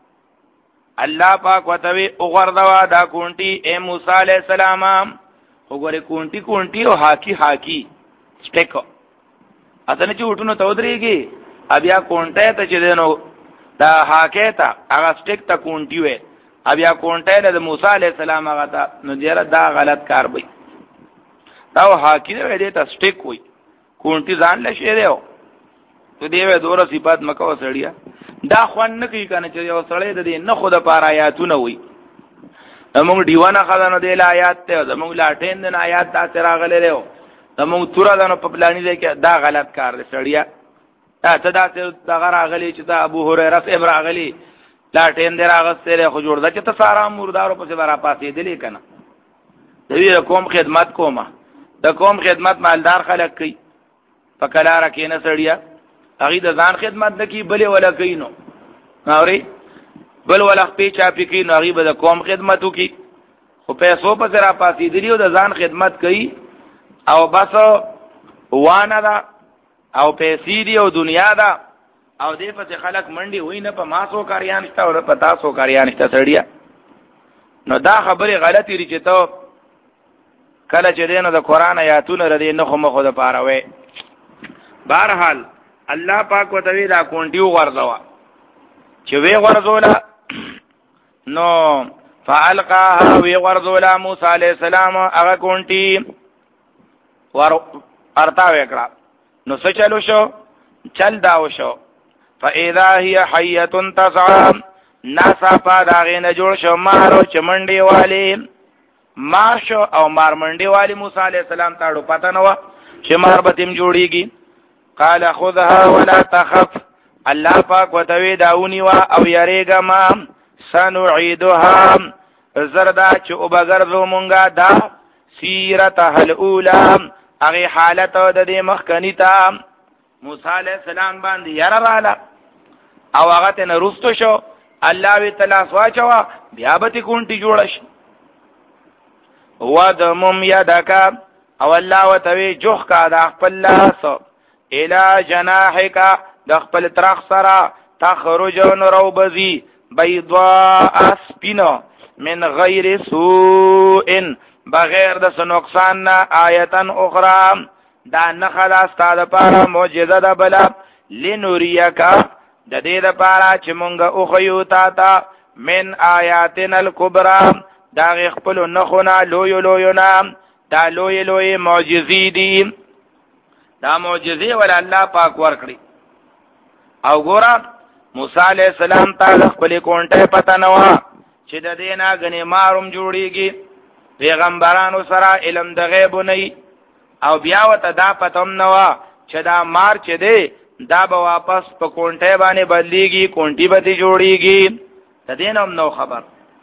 الله پاک وتوی او غردوا دا کونټي اے موسی علیہ السلام وګوره کونټي کونټي او هاکی هاکی سټیک اته چې وټونو تودريږي بیا کونټه ته چې دینو دا هاکه ته هغه سټیک ته کونټي وې بیا کونټه د موسی علیہ السلام هغه ته نو ډیره دا غلط کار وي دا هاکی دې ته سټیک وي کونټي ځان لشه دیو ته دیوه دوره صفات مکو سړیا دا خوان نه کوي کنه چې یو سړی د دې نه خود پار آیاتونه وي موږ دیوانه خدانو د آیات ته زموږ لاټین د آیات تاسو راغلي له زموږ تور دنو په پلاني دی کې دا غلط کار دی سړیا ته دا څه دا راغلي چې دا ابو هريره سره راغلي لاټین دی راغسته خو جوړ دا چې ته سارا مردارو په سره پاسې دی کنه دوی کوم خدمت کومه د کوم خدمت مالدار خلک کوي په کلاره کې نه سړیا هغه د ځان خدمت نکي بلې ولا کینو اوري بل ولا په چا پی کینو هغه به د قوم خدمتو کی خو پیسو په سره پاسې دیو د ځان خدمت کوي او بس وانه دا او پیسې دی او دنیا دا او دې په خلک منډي وای نه په ماسو کاریان شته او په تاسو کاریان شته سړیا نو دا خبره غلطی ری چې ته کله چې دینو د قران آیاتونه ردی نه خو مخه د پاروي بهرحال الله پاک وتوی دا کونټیو ورځوا چې وی ورځولا نو فالقاها وی ورځولا موسی علیہ السلام هغه کونټي ور ارتا وکړه نو څه چلو شو چل دا وشو فاذا هي حيه تسعى ناسا پا داغه نه جوړ شو مارو چمنډي والی مار شو او مار منډي والی موسی علیہ السلام تاړو پته نو چې مار به تیم جوړیږي قال خذها ولا تخف الله پاک وتوی داونی وا او یریګه ما سنعيدها زردا چې او بغرزو مونږه دا سیرته الاولى هغه حالت د دې مخکنی ته موسی علیہ السلام باندې یاره رااله او هغه ته نرستو شو الله وی تعالی سواچوا بیا به کونټي جوړ شي ودمم یدک او الله وتوی جوخ کا د خپل لاس الى جناحك د خپل ترخ سره تخرج نورو بزي بيضاء سپینو من غیر سوء بغیر د نقصان نه آیتن اخرى دا نخلا استاد پارا معجزه ده بلا لنوریک د دې لپاره چې مونږه او خيو تا تا من آیاتنا الکبرى دا خپل نخونه لوی لوینا دا لوی لوی معجزې دي دا معجزې ول الله پاک ورکړي او ګورا موسی علیہ السلام ته خپل کونټه پته نه و چې د دینه غنی ماروم جوړیږي پیغمبرانو سره علم د غیب نه او بیا وته دا پتم نه و چې دا مار چې دی دا به واپس په کونټه باندې بدلیږي کونټي به جوړیږي د دینم نو خبر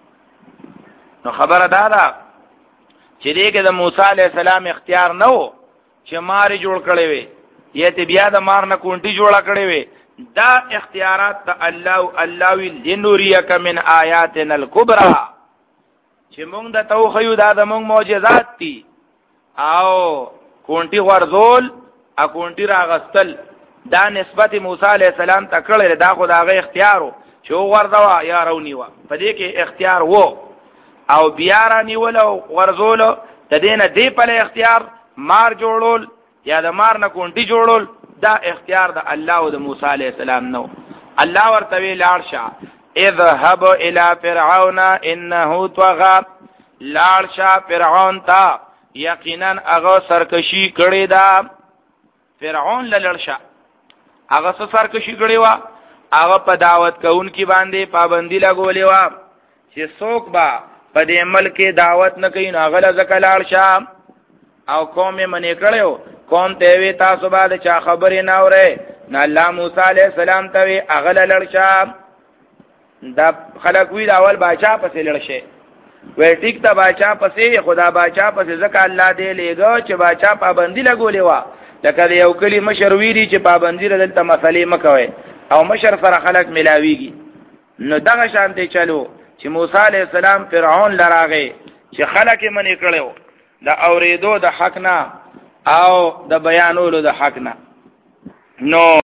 نو خبره دا ده چې دې کې د موسی علیہ السلام اختیار نه و چې مار جوړ کړي وي یا ته بیا د مار نه کونټي جوړه کړي وي دا اختیارات د الله الله لنوریک من آیاتنا الکبرى چې موږ د توخیو دا د موږ معجزات دي او کونټي ورزول ا کونټي راغستل دا نسبت موسی علیہ السلام ته کړل دا خو داغه اختیارو چې ورځوا یا رونیوا په دې کې اختیار وو او بیا را نیول او ورزول د دینه دی په اختیار مار جوړول یا د مار نه کونټي جوړول دا اختیار د الله او د موسی علیہ السلام نو الله ورته وی لاړشه اذهب الى فرعون انه طغى لاړشه فرعون ته یقینا هغه سرکشي کړی دا فرعون لړشه هغه سرکشي کړی وا هغه په دعوت کوونکی باندې پابندی لګولې وا چې څوک با په دې ملک دعوت نه کوي هغه لزکلال شه او قوم یې منې کړو قوم ته وی تاسو باندې چا خبرې نه اورې نه الله موسی علیہ السلام ته وی هغه لړشه دا خلک وی دا اول باچا پسې لړشه وې ټیک ته باچا پسې خدا باچا پسې ځکه الله دې لګو چې باچا پابندی لګولې وا لکه یو کلی مشر ویری چې پابندی دلته مسلې مکوي او مشر سره خلک ملاويږي نو دغه شانته چلو چې موسی علی السلام فرعون لراغه چې خلک یې منې کړو د اوریدو د حق نه او د بیانولو د حق نه نو